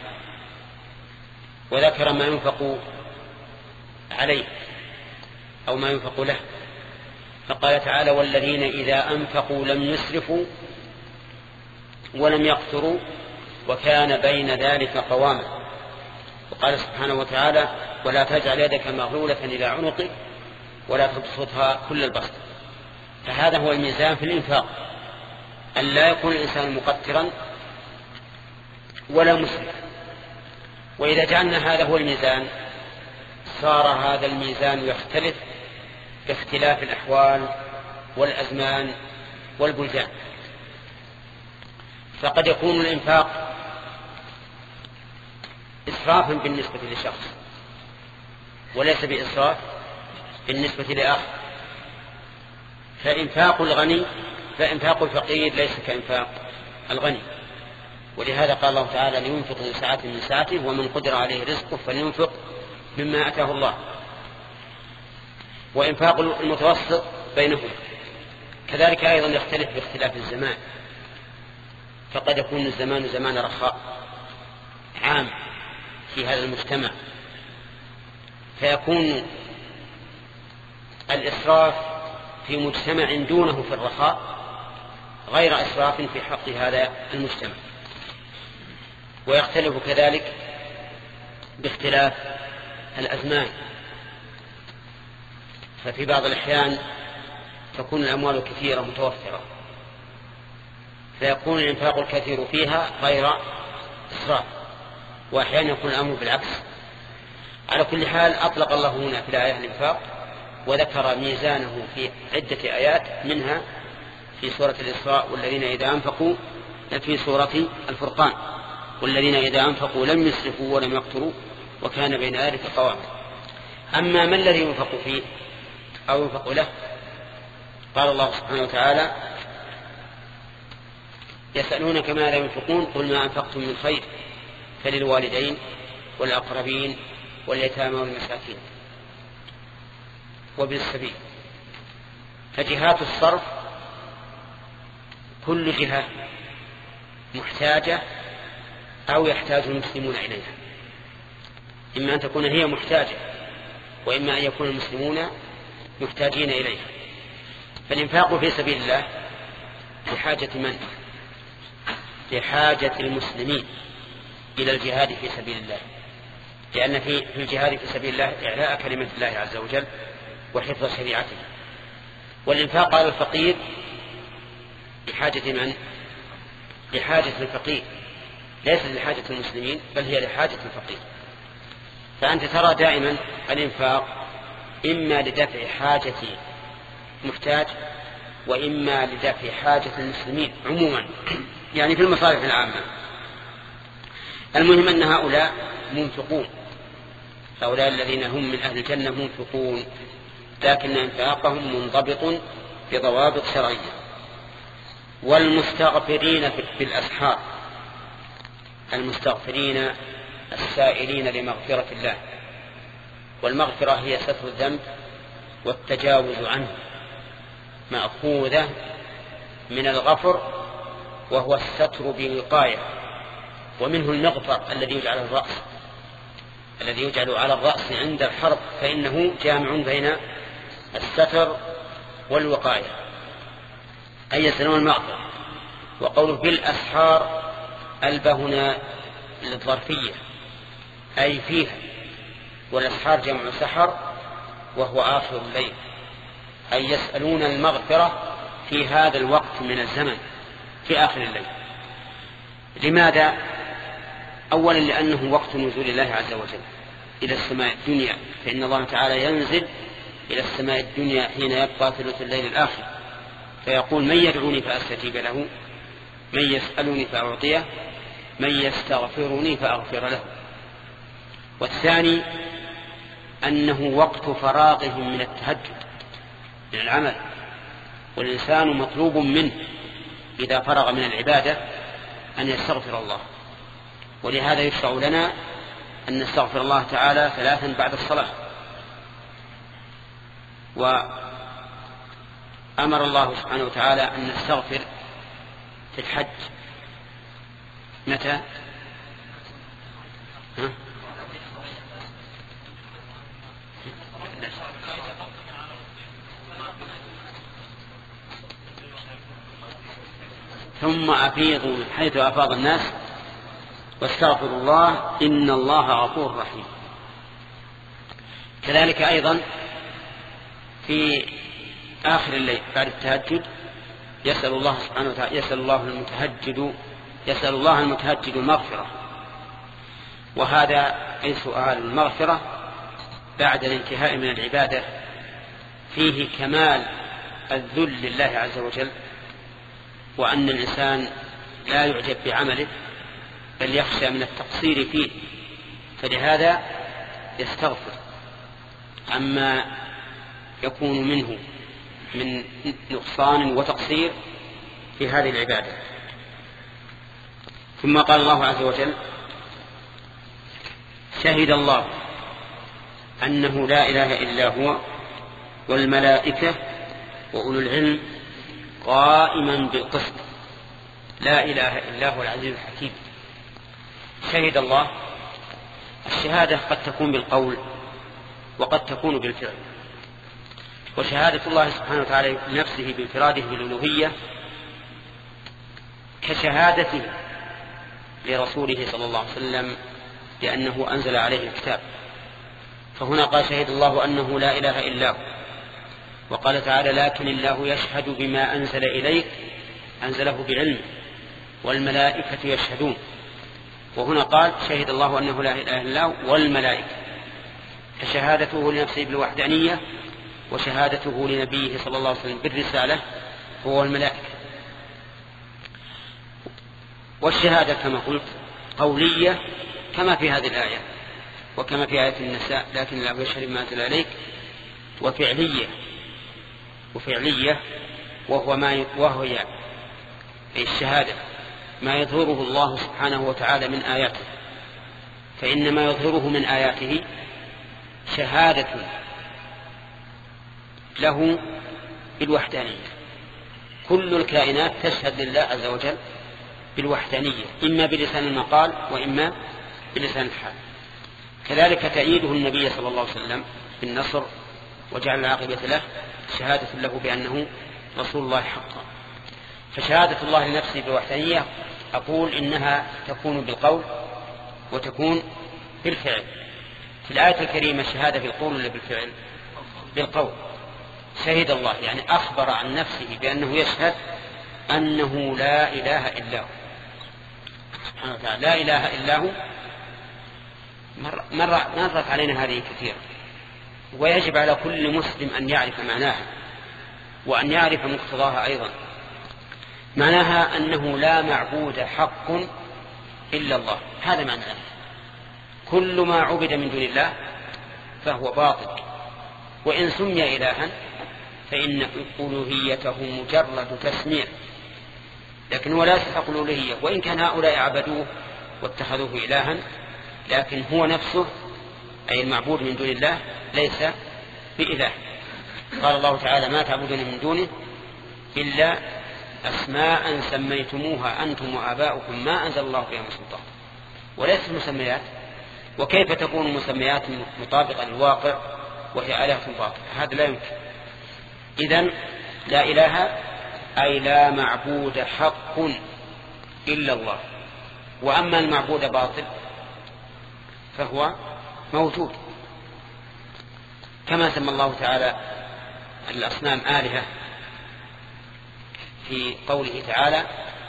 [SPEAKER 1] وذكر ما ينفق عليه أو ما ينفق له. فقال تعالى والذين إذا أنفقوا لم يسرفوا ولم يقتروا وكان بين ذلك قواما. وقال سبحانه وتعالى ولا تجعل يدك مغلولة إلى عنقك ولا تبسطها كل البسط. فهذا هو الميزان في الإنفاق أن لا يكون الإنسان مقترا ولا مسرفا. وإذا جعلنا هذا هو الميزان صار هذا الميزان يختلف باختلاف الأحوال والأزمان والبلدان. فقد يكون الإنفاق إسرافا بالنسبة لشخص وليس بإسراف بالنسبة لآخر. فإنفاق الغني فإنفاق الفقير ليس كإنفاق الغني. ولهذا قال الله تعالى لينفق ذو سعة من سعته ومن قدر عليه رزقه فلينفق مما أتاه الله. وإنفاق المتوسط بينهم كذلك أيضا يختلف باختلاف الزمان، فقد يكون الزمان زمان رخاء عام في هذا المجتمع، فيكون الإسراف في مجتمع دونه في الرخاء غير إسراف في حق هذا المجتمع. ويختلف كذلك باختلاف الأزمان، ففي بعض الأحيان تكون الأموال كثيرة متوفرة فيكون الإنفاق الكثير فيها غير إسراف، وأحيانا يكون الأمر بالعكس. على كل حال أطلق الله هنا في الآية الإنفاق، وذكر ميزانه في عدة آيات، منها في سورة الإسراء والذين إذا أنفقوا، في سورة الفرقان والذين إذا أنفقوا لم يسرفوا ولم يقتروا وكان بين ذلك قواما. أما ما الذي ينفق فيه أو ينفق له؟ قال الله سبحانه وتعالى: يسألونك ماذا ينفقون قل ما أنفقتم من خير فللوالدين والأقربين واليتامى والمساكين وابن السبيل. فجهات الصرف كل جهة محتاجة أو يحتاج المسلمون إليها، إما أن تكون هي محتاجة وإما أن يكون المسلمون محتاجين إليها. فالإنفاق في سبيل الله لحاجة من؟ لحاجة المسلمين إلى الجهاد في سبيل الله، لأن في الجهاد في سبيل الله إعلاء كلمة الله عز وجل وحفظ شريعته. والإنفاق على الفقير لحاجة من؟ لحاجة الفقير، ليس لحاجة المسلمين بل هي لحاجة الفقير. فأنت ترى دائما الإنفاق إما لدفع حاجة محتاج وإما لدفع حاجة المسلمين عموما، يعني في المصالح العامة. المهم أن هؤلاء منفقون، هؤلاء الذين هم من أهل الجنة منفقون، لكن انفاقهم منضبط بضوابط شرعية. والمستغفرين في الأسحار، المستغفرين السائلين لمغفرة الله، والمغفرة هي ستر الذنب والتجاوز عنه، مأخوذة من الغفر وهو الستر بوقاية، ومنه المغفر الذي يجعل الرأس الذي يجعل على الرأس عند الحرب، فإنه جامع بين الستر والوقاية، أي يسألون المغفرة. وقوله بالأسحار ألبى هنا للظرفية أي فيها، والأسحار جمع سحر وهو آخر الليل، أي يسألون المغفرة في هذا الوقت من الزمن في آخر الليل. لماذا؟ أولا لأنه وقت نزول الله عز وجل إلى السماء الدنيا، فإن الله تعالى ينزل إلى السماء الدنيا حين يبقى ثلث الليل الآخر، فيقول: من يدعوني فأستجيب له، من يسألني فأعطيه، من يستغفرني فأغفر له. والثاني أنه وقت فراغهم من التهجد من العمل، والإنسان مطلوب منه إذا فرغ من العبادة أن يستغفر الله، ولهذا يشرع لنا أن نستغفر الله تعالى ثلاثا بعد الصلاة. وأمر الله سبحانه وتعالى أن نستغفر في الحج متى؟ ها؟ ثم أفيضوا من حيث أفاض الناس واستغفروا الله إن الله غفور رحيم. كذلك أيضا في آخر الليل بعد التهجد يسأل الله سبحانه وتعالى يسأل الله المتهجد يسأل الله المتهجد المغفرة، وهذا أي سؤال المغفرة بعد الانتهاء من العبادة فيه كمال الذل لله عز وجل، وأن الإنسان لا يعجب بعمله بل يخشى من التقصير فيه، فلهذا يستغفر عما يكون منه من نقصان وتقصير في هذه العبادة. ثم قال الله عز وجل: شهد الله أنه لا إله إلا هو والملائكة وأولو العلم قائما بالقسط لا إله إلا هو العزيز الحكيم. شهد الله. الشهادة قد تكون بالقول وقد تكون بالفعل، وشهادة الله سبحانه وتعالى لنفسه بانفراده بالألوهية كشهادته لرسوله صلى الله عليه وسلم لأنه أنزل عليه الكتاب. فهنا قال شهد الله أنه لا إله إلا هو، وقال تعالى لكن الله يشهد بما أنزل إليك أنزله بعلمه والملائكة يشهدون. وهنا قال شهد الله أنه لا إله إلا هو والملائكة، فشهادته لنفسه بالوحدانية وشهادته لنبيه صلى الله عليه وسلم بالرسالة هو الملائكة. والشهادة كما قلت قولية كما في هذه الآية وكما في آية النساء لكن الله يشهد بما أنزل إليك، وفعلية وفعلية وهو ما وهو يعني الشهادة ما يظهره الله سبحانه وتعالى من آياته، فإن ما يظهره من آياته شهادة له بالوحدانية. كل الكائنات تشهد لله عز وجل بالوحدانية إما بلسان المقال وإما بلسان الحال. كذلك تأييده النبي صلى الله عليه وسلم بالنصر وجعل العاقبة له شهادة له بأنه رسول الله حقا. فشهادة الله لنفسه بالوحدانية أقول إنها تكون بالقول وتكون بالفعل. في الآية الكريمة الشهادة بالقول ولا بالفعل؟ بالقول. شهد الله يعني أخبر عن نفسه بأنه يشهد أنه لا إله إلا هو سبحانه وتعالى. لا إله إلا هو مرة مرت علينا هذه كثيرا، ويجب على كل مسلم أن يعرف معناها وأن يعرف مقتضاها أيضا. معناها أنه لا معبود حق إلا الله، هذا معناه. كل ما عبد من دون الله فهو باطل، وإن سمي إلها فإن ألوهيته مجرد تسميع، لكن هو لا يستحق الألوهية. وإن كان هؤلاء عبدوه واتخذوه إلها، لكن هو نفسه أي المعبود من دون الله ليس بإله. قال الله تعالى ما تعبدون من دونه إلا أسماء سميتموها أنتم وآباؤكم ما أنزل الله بها من سلطان، وليست مسميات. وكيف تكون مسميات مطابقة للواقع وهي آلهة باطلة؟ هذا لا يمكن. إذن لا إله أي لا معبود حق إلا الله، وأما المعبود باطل فهو موجود، كما سمى الله تعالى الأصنام آلهة في قوله تعالى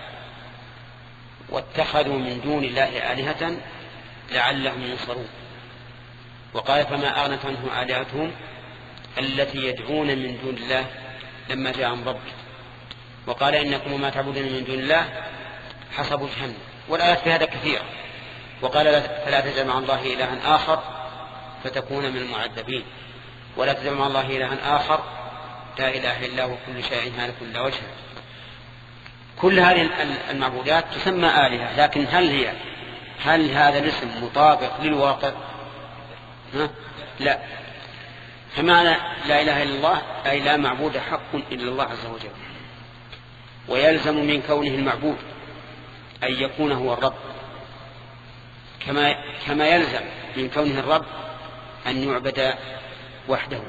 [SPEAKER 1] واتخذوا من دون الله آلهة لعلهم ينصرون. وقال فما أغنت عنهم آلهتهم التي يدعون من دون الله لما جاءهم ربي. وقال إنكم وما تعبدون من دون الله حسب جهنم. والآيات في هذا كثيرة. وقال فلا تجعل مع الله إلها آخر فتكون من المعذبين، ولا تجعل مع الله إلها آخر لا إله إلا هو كل شيء هالك إلا وجهه. كل هذه المعبودات تسمى آلهة، لكن هل هي هل هذا الاسم مطابق للواقع؟ ها؟ لا. فمعنى لا إله إلا الله أي لا معبود حق إلا الله عز وجل، ويلزم من كونه المعبود أن يكون هو الرب، كما كما يلزم من كونه الرب أن يعبد وحده.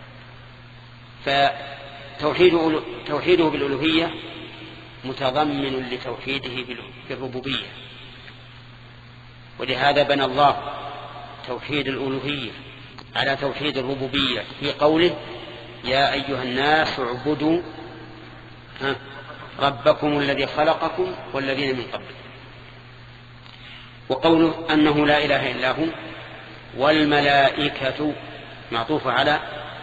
[SPEAKER 1] فتوحيده توحيده بالألوهية متضمن لتوحيده بالربوبية، ولهذا بنى الله توحيد الألوهية على توحيد الربوبية في قوله يا أيها الناس اعبدوا ربكم الذي خلقكم والذين من قبلكم. وقوله أنه لا إله إلا هو والملائكة معطوفة على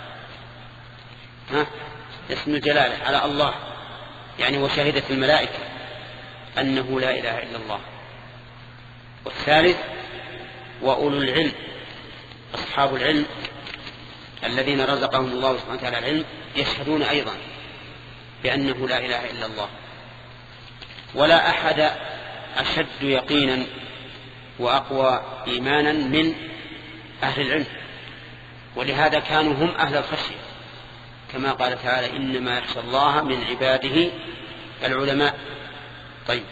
[SPEAKER 1] ها اسم الجلالة على الله، يعني وشهدت الملائكة أنه لا إله إلا الله. والثالث وأولو العلم أصحاب العلم الذين رزقهم الله سبحانه وتعالى العلم يشهدون أيضا بأنه لا إله إلا الله. ولا أحد أشد يقينا وأقوى إيمانا من أهل العلم، ولهذا كانوا هم أهل الخشية كما قال تعالى إنما يخشى الله من عباده العلماء. طيب،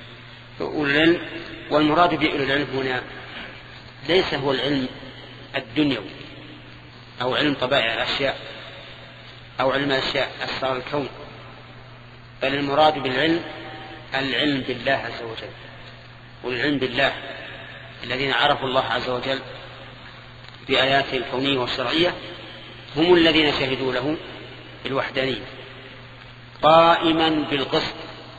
[SPEAKER 1] والمراد بأولي العلم هنا ليس هو العلم الدنيوي أو علم طبائع الأشياء أو علم الأشياء أسرار الكون، بل المراد بالعلم العلم بالله عز وجل، والعلم بالله الذين عرفوا الله عز وجل بآياته الكونية والشرعية هم الذين شهدوا له بالوحدانية قائما بالقسط.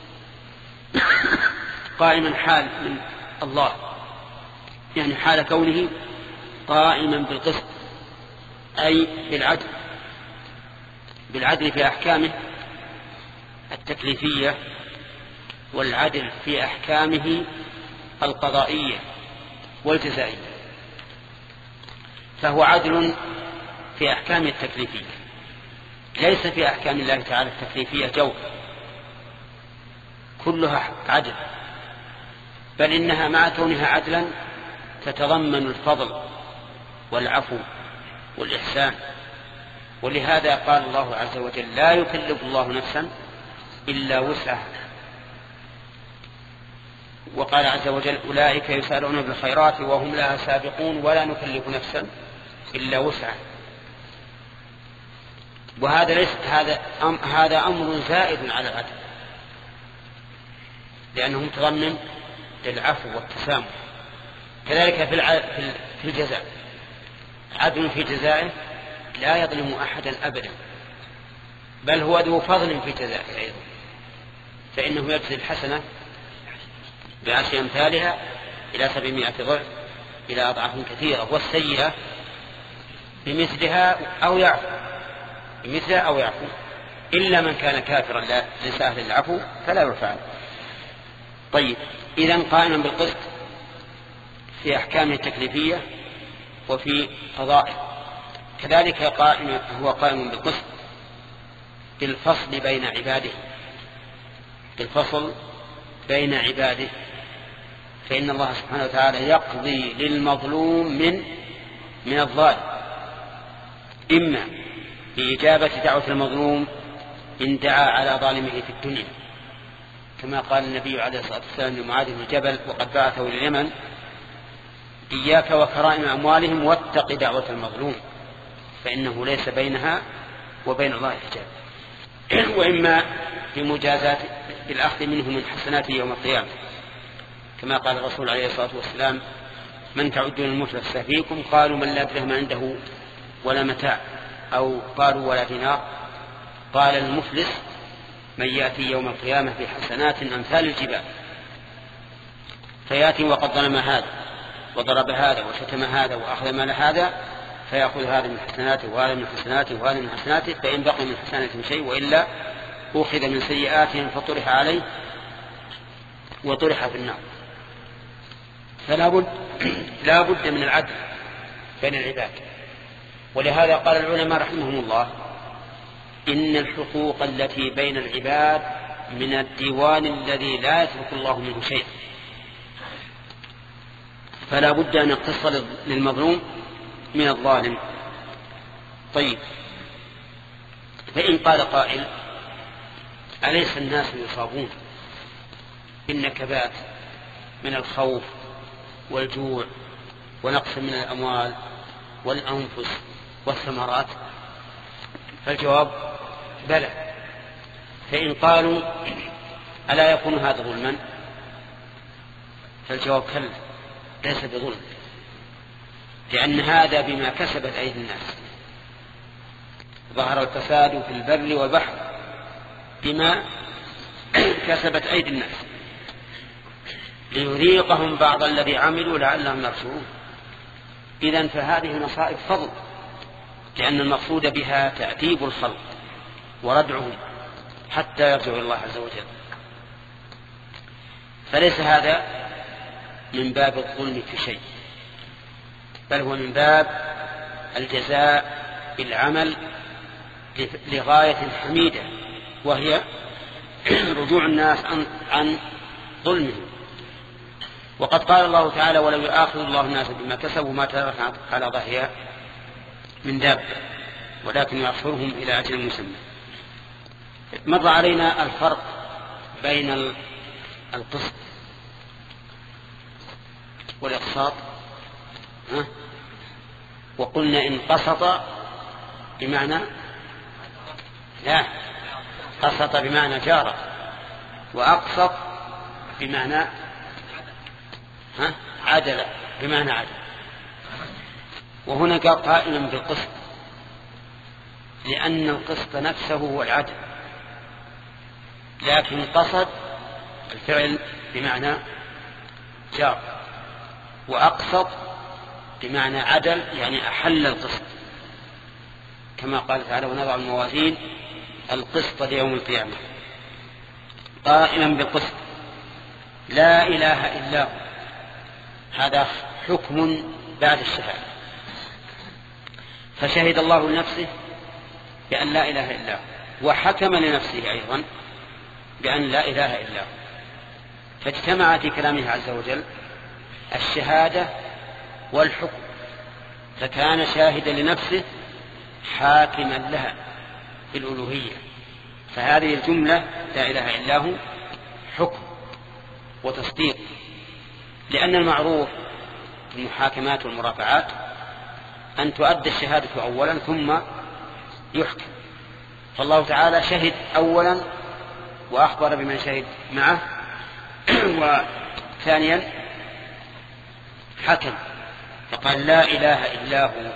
[SPEAKER 1] قائما حال من الله، يعني حال كونه قائما بالقسط، أي بالعدل، بالعدل في أحكامه التكليفية والعدل في أحكامه القضائية والجزائية. فهو عدل في أحكام التكليفية، ليس في أحكام الله تعالى التكليفية جور، كلها عدل، بل إنها مع كونها عدلا تتضمن الفضل والعفو والإحسان. ولهذا قال الله عز وجل لا يكلف الله نفسا إلا وسعها، وقال عز وجل أولئك يسارعون بالخيرات وهم لها سابقون ولا نكلف نفسا إلا وسعها. وهذا ليس هذا أم هذا أمر زائد على العدل، لأنه متضمن للعفو والتسامح. كذلك في الجزاء عدل في جزائه لا يظلم أحدا أبدا، بل هو ذو فضل في جزائه أيضا، فإنه يجزي الحسنة بعشر أمثالها إلى سبعمائة ضعف إلى أضعاف كثيرة، والسيئة بمثلها أو يعفو بمثلها أو يعفو، إلا من كان كافرا لا ليس أهل العفو فلا يرفع. طيب، إذن قائما بالقسط في أحكامه التكليفية وفي قضائه. كذلك قائم هو قائم بالقسط بالفصل بين عباده، بالفصل بين عباده، فإن الله سبحانه وتعالى يقضي للمظلوم من من الظالم، إما بإجابة دعوة المظلوم إن دعا على ظالمه في الدنيا، كما قال النبي عليه الصلاة والسلام لمعاذ بن جبل وقد بعثه إلى اليمن: إياك وكرائم أموالهم واتق دعوة المظلوم فإنه ليس بينها وبين الله حجاب. وإما بمجازات بالأخذ منه من حسناته يوم القيامة، كما قال الرسول عليه الصلاة والسلام: من تعدون المفلس فيكم؟ قالوا من لا درهم عنده ولا متاع، أو قالوا ولا دينار. قال المفلس من يأتي يوم القيامة بحسنات أمثال الجبال، فيأتي وقد ظلم هذا وضرب هذا وشتم هذا وأخذ مال هذا، فيأخذ هذا من حسناته وهذا من حسناته وهذا من حسناته، فإن بقي من حسناته شيء وإلا أخذ من سيئاتهم فطرح عليه وطرح في النار. فلا بد لا بد من العدل بين العباد. ولهذا قال العلماء رحمهم الله: إن الحقوق التي بين العباد من الديوان الذي لا يترك الله منه شيء، فلا بد أن يقتص للمظلوم من الظالم. طيب، فإن قال قائل: أليس الناس يصابون بالنكبات من الخوف والجوع ونقص من الأموال والأنفس والثمرات؟ فالجواب: بلى. فإن قالوا: ألا يكون هذا ظلما؟ فالجواب: كلا، ليس بظلم، لأن هذا بما كسبت أيدي الناس. ظهر الفساد في البر والبحر بما كسبت أيدي الناس ليذيقهم بعض الذي عملوا لعلهم يرجعون. إذن فهذه المصائب فضل، لأن المقصود بها تأديب الخلق وردعهم حتى يرجعوا الله عز وجل. فليس هذا من باب الظلم في شيء، بل هو من باب الجزاء بالعمل لغاية حميدة، وهي رجوع الناس عن, عن ظلمهم. وقد قال الله تعالى: ولو يؤاخذ الله الناس بما كسبوا ما ترك على ظهرها من دابة. ولكن يؤخرهم إلى أجل مسمى. مر علينا الفرق بين القسط والإقساط، وقلنا إن قسط بمعنى لا قسط بمعنى جار، وأقسط بمعنى ها عدل بمعنى عدل. وهنا قال قائلا بالقسط لأن القسط نفسه هو العدل، لكن قصد الفعل بمعنى جار، وأقسط بمعنى عدل يعني أحل القسط، كما قال تعالى ونضع الموازين القسط ليوم القيامة. قائما بالقسط لا إله إلا هو، هذا حكم بعد الشهادة. فشهد الله لنفسه بأن لا إله إلا هو، وحكم لنفسه أيضا بأن لا إله إلا هو، فاجتمع في كلامه عز وجل الشهادة والحكم، فكان شاهدا لنفسه حاكما لها بالألوهية. فهذه الجملة لا إله إلا هو حكم وتصديق، لأن المعروف في المحاكمات والمرافعات أن تؤدى الشهادة أولا ثم يحكم. فالله تعالى شهد أولا وأخبر بمن شهد معه، وثانيا حكم فقال لا إله إلا هو.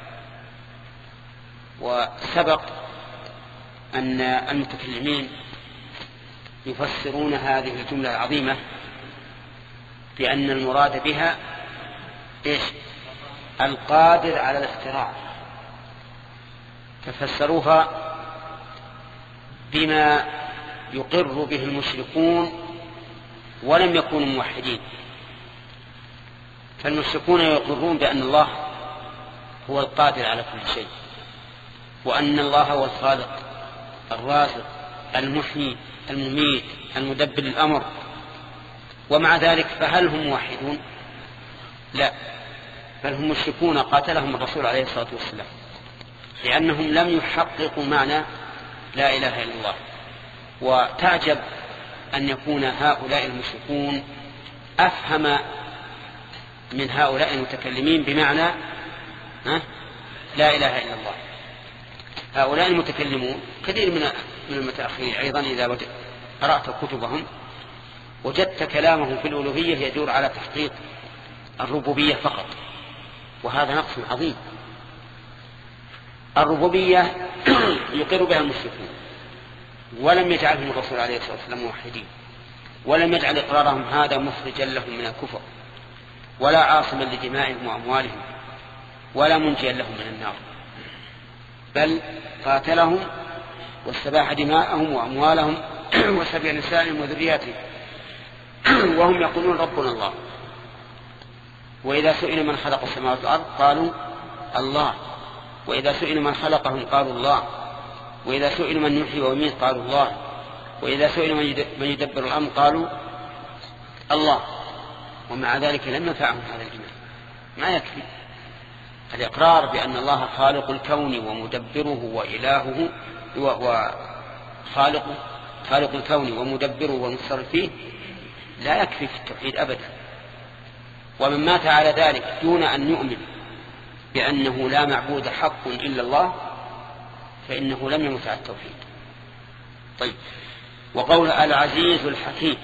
[SPEAKER 1] وسبق أن المتكلمين يفسرون هذه الجملة العظيمة بأن المراد بها إيش؟ القادر على الاختراع، ففسروها بما يقر به المشركون ولم يكونوا موحدين. فالمشركون يقرون بأن الله هو القادر على كل شيء، وأن الله هو الخالق الرازق المحيي المميت المدبر الأمر، ومع ذلك فهل هم موحدون؟ لا، بل هم مشركون قاتلهم الرسول عليه الصلاة والسلام، لأنهم لم يحققوا معنى لا إله إلا الله. وتعجب أن يكون هؤلاء المشركون أفهم من هؤلاء المتكلمين بمعنى لا إله إلا الله. هؤلاء المتكلمون كثير من من المتأخرين أيضا إذا قرأت كتبهم وجدت كلامهم في الألوهية يدور على تحقيق الربوبية فقط، وهذا نقص عظيم. الربوبية يقر بها المشركون، ولم يجعلهم الرسول عليه الصلاة والسلام موحدين، ولم يجعل إقرارهم هذا مخرجا لهم من الكفر، ولا عاصما لدمائهم وأموالهم، ولا منجيا لهم من النار، بل قاتلهم واستباح دماءهم وأموالهم وسبي نسائهم وذرياتهم، وهم يقولون ربنا الله. وإذا سئل من خلق السماوات والأرض قالوا الله، وإذا سئل من خلقهم قالوا الله، وإذا سئل من يحيي ويميت قالوا الله، وإذا سئل من يدبر الأمر قالوا الله. ومع ذلك لم ينفعهم هذا الإيمان. ما يكفي الإقرار بأن الله خالق الكون ومدبره وإلهه وخالق خالق الكون ومدبره ومتصرف فيه، لا يكفي في التوحيد أبدا. ومن مات على ذلك دون أن يؤمن بأنه لا معبود حق إلا الله فإنه لم يمت على التوحيد. طيب، وقول العزيز الحكيم،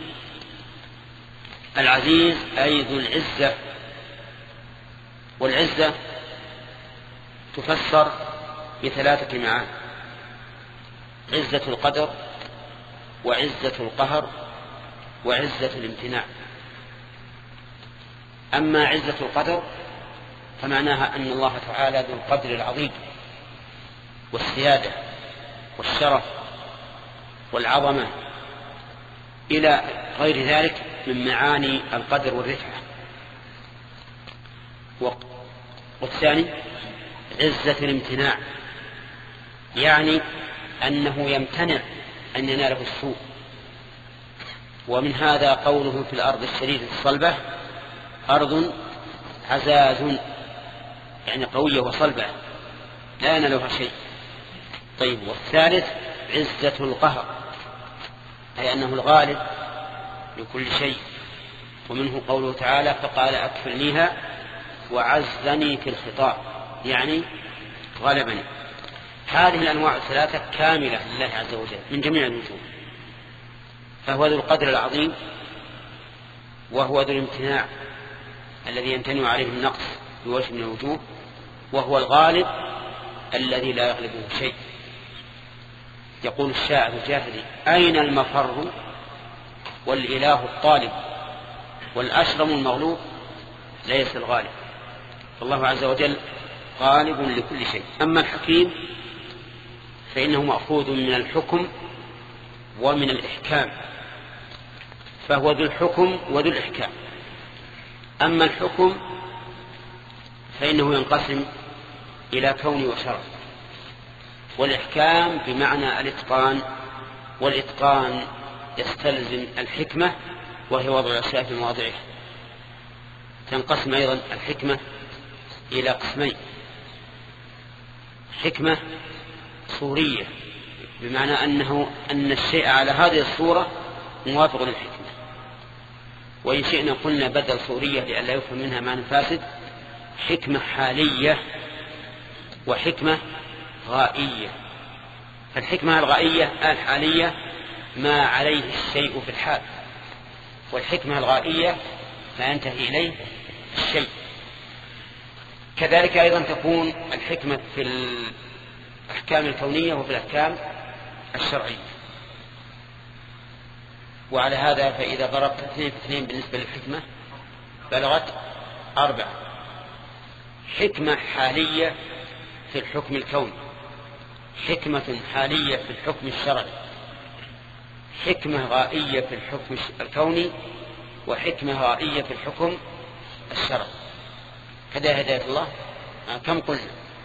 [SPEAKER 1] العزيز أي ذو العزة، والعزة تفسر بثلاثة معاني: عزة القدر، وعزة القهر، وعزة الامتناع. أما عزة القدر فمعناها أن الله تعالى ذو القدر العظيم والسيادة والشرف والعظمة إلى غير ذلك من معاني القدر والرفعة. والثاني عزة الامتناع، يعني أنه يمتنع أن يناله السوء. ومن هذا قوله في الأرض الشديدة الصلبة أرض عزاز، يعني قوية وصلبة لا ينالها شيء. طيب، والثالث عزة القهر، أي أنه الغالب لكل شيء. ومنه قوله تعالى فقال أكفلنيها وعزني في الخطاب، يعني غلبني. هذه الأنواع الثلاثة كاملة لله عز وجل من جميع الوجوه، فهو ذو القدر العظيم، وهو ذو الامتناع الذي يمتنع عليه النقص بوجه من الوجوه، وهو الغالب الذي لا يغلبه شيء. يقول الشاعر الجاهلي أين المفر والإله الطالب والأشرم المغلوب ليس الغالب. فالله عز وجل غالب لكل شيء. أما الحكيم فإنه مأخوذ من الحكم ومن الإحكام، فهو ذو الحكم وذو الإحكام. أما الحكم فإنه ينقسم إلى كون وشرع، والإحكام بمعنى الإتقان، والإتقان يستلزم الحكمة وهي وضع الأشياء في مواضعها. تنقسم أيضا الحكمة إلى قسمين: حكمة صورية بمعنى أنه أن الشيء على هذه الصورة موافق للحكمة، وإن شئنا قلنا بدل صورية لئلا يفهم منها معنى فاسد، حكمة حالية وحكمة غائية. فالحكمة الغائية الحالية ما عليه الشيء في الحال، والحكمة الغائية ما ينتهي إليه الشيء. كذلك أيضا تكون الحكمة في الأحكام الكونية وفي الأحكام الشرعية. وعلى هذا فإذا ضربت اثنين في اثنين بالنسبة للحكمة بلغت أربعة: حكمة حالية في الحكم الكوني، حكمة حالية في الحكم الشرعي، حكمة غائية في الحكم الكوني، وحكمة غائية في الحكم الشرعي. كذا هداية الله. آه كم قلنا؟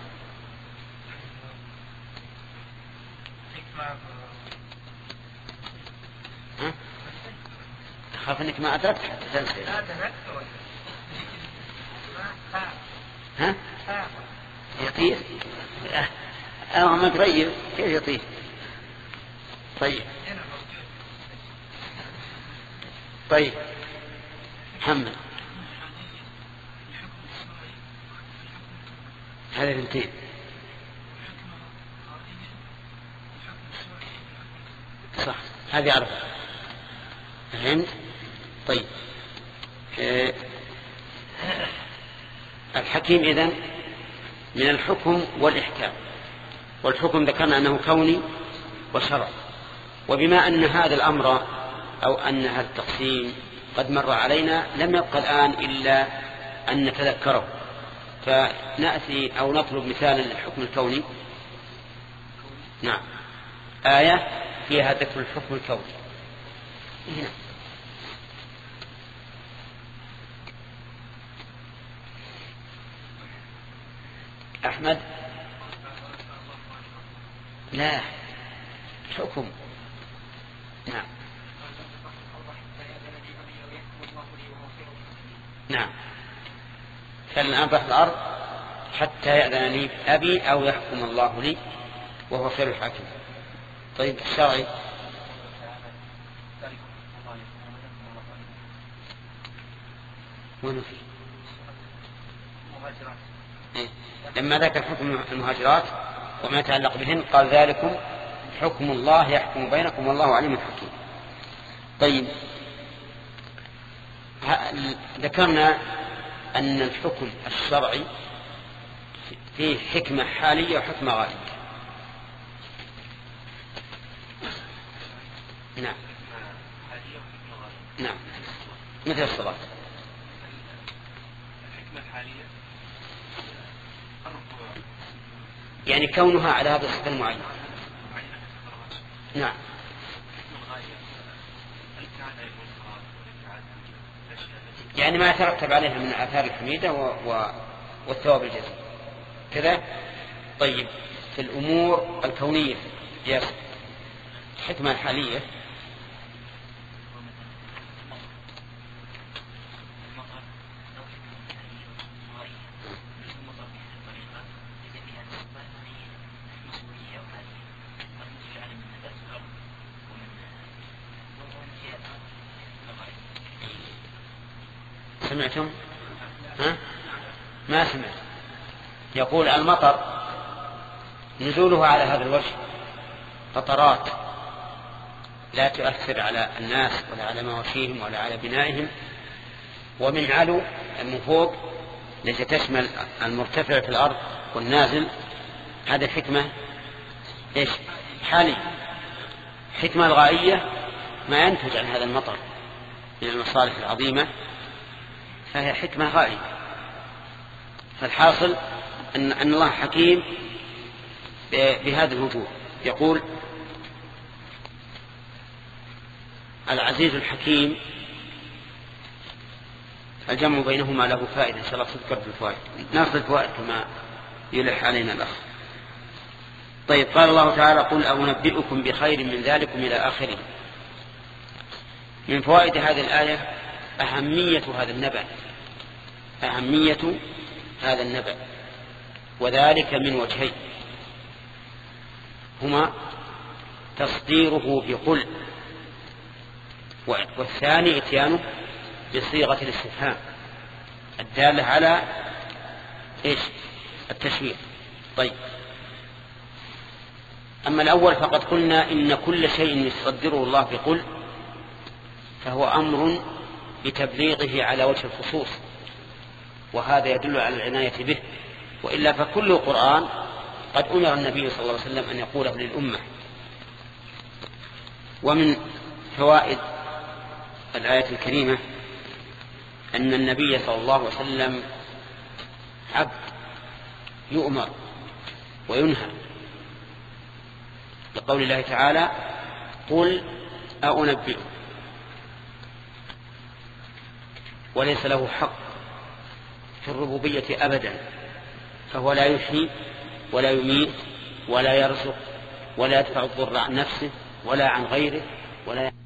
[SPEAKER 1] ها؟ أخاف أنك ما أدركت حتى تنسى. ها؟ يطير؟ أه ما تغير كيف يطير؟ طيب طيب محمد، هذا الاثنين صح، هذه عرفة. فهمت؟ طيب أه الحكيم إذن من الحكم والإحكام. والحكم ذكرنا أنه كوني وشرع، وبما أن هذا الأمر أو أن هذا التقسيم قد مر علينا لم يبقى الآن إلا أن نتذكره، فنأتي أو نطلب مثالا للحكم الكوني. نعم، آية فيها ذكر الحكم الكوني. هنا أحمد. لا، حكم. نعم نعم فلن أبرح الأرض حتى يأذن لي أبي أو يحكم الله لي وهو خير الحاكم. طيب الشرعي وين فيه؟ إيه؟ لما ذكر حكم المهاجرات وما يتعلق بهن قال ذلكم حكم الله يحكم بينكم والله عليم حكيم. طيب ذكرنا أن الحكم الشرعي فيه حكمة حالية وحكمة غائية. نعم نعم مثل الصلاة.
[SPEAKER 6] الحكمة الحالية
[SPEAKER 1] يعني كونها على هذا الصفة المعين. نعم يعني ما يترتب عليها من آثار الحميدة و... و... والثواب الجزيل كذا. طيب في الأمور الكونية يا الحكمة الحالية سمعتم؟ ها؟ ما سمعت. يقول المطر نزوله على هذا الوجه قطرات لا تؤثر على الناس ولا على مواشيهم ولا على بنائهم، ومن علو من فوق التي تشمل المرتفع في الأرض والنازل. هذا حكمة إيش؟ حالي. حكمة الغائية ما ينتج عن هذا المطر من المصالح العظيمة، فهي حكمة غائية. فالحاصل أن, أن الله حكيم بهذا الوجوه. يقول العزيز الحكيم الجمع بينهما له فائدة، إن شاء الله تذكر في الفوائد، ناخذ الفوائد كما يلح علينا الأخ. طيب، قال الله تعالى قل أنبئكم بخير من ذلكم إلى آخره. من فوائد هذه الآية أهمية هذا النبأ، أهمية هذا النبأ، وذلك من وجهين، هما تصديره بقل، والثاني اتيانه بصيغة الاستفهام الدالة على إيش؟ التشويق. طيب، أما الأول فقد قلنا إن كل شيء يصدره الله بقل فهو أمر بتبليغه على وجه الخصوص، وهذا يدل على العناية به، وإلا فكل القرآن قد أمر النبي صلى الله عليه وسلم أن يقوله للأمة. ومن فوائد الآية الكريمة أن النبي صلى الله عليه وسلم عبد يؤمر وينهى، لقول الله تعالى قل أنبئكم، وليس له حق في الربوبية أبدا، فهو لا يحيي ولا يميت ولا يرزق ولا يدفع الضر عن نفسه ولا عن غيره ولا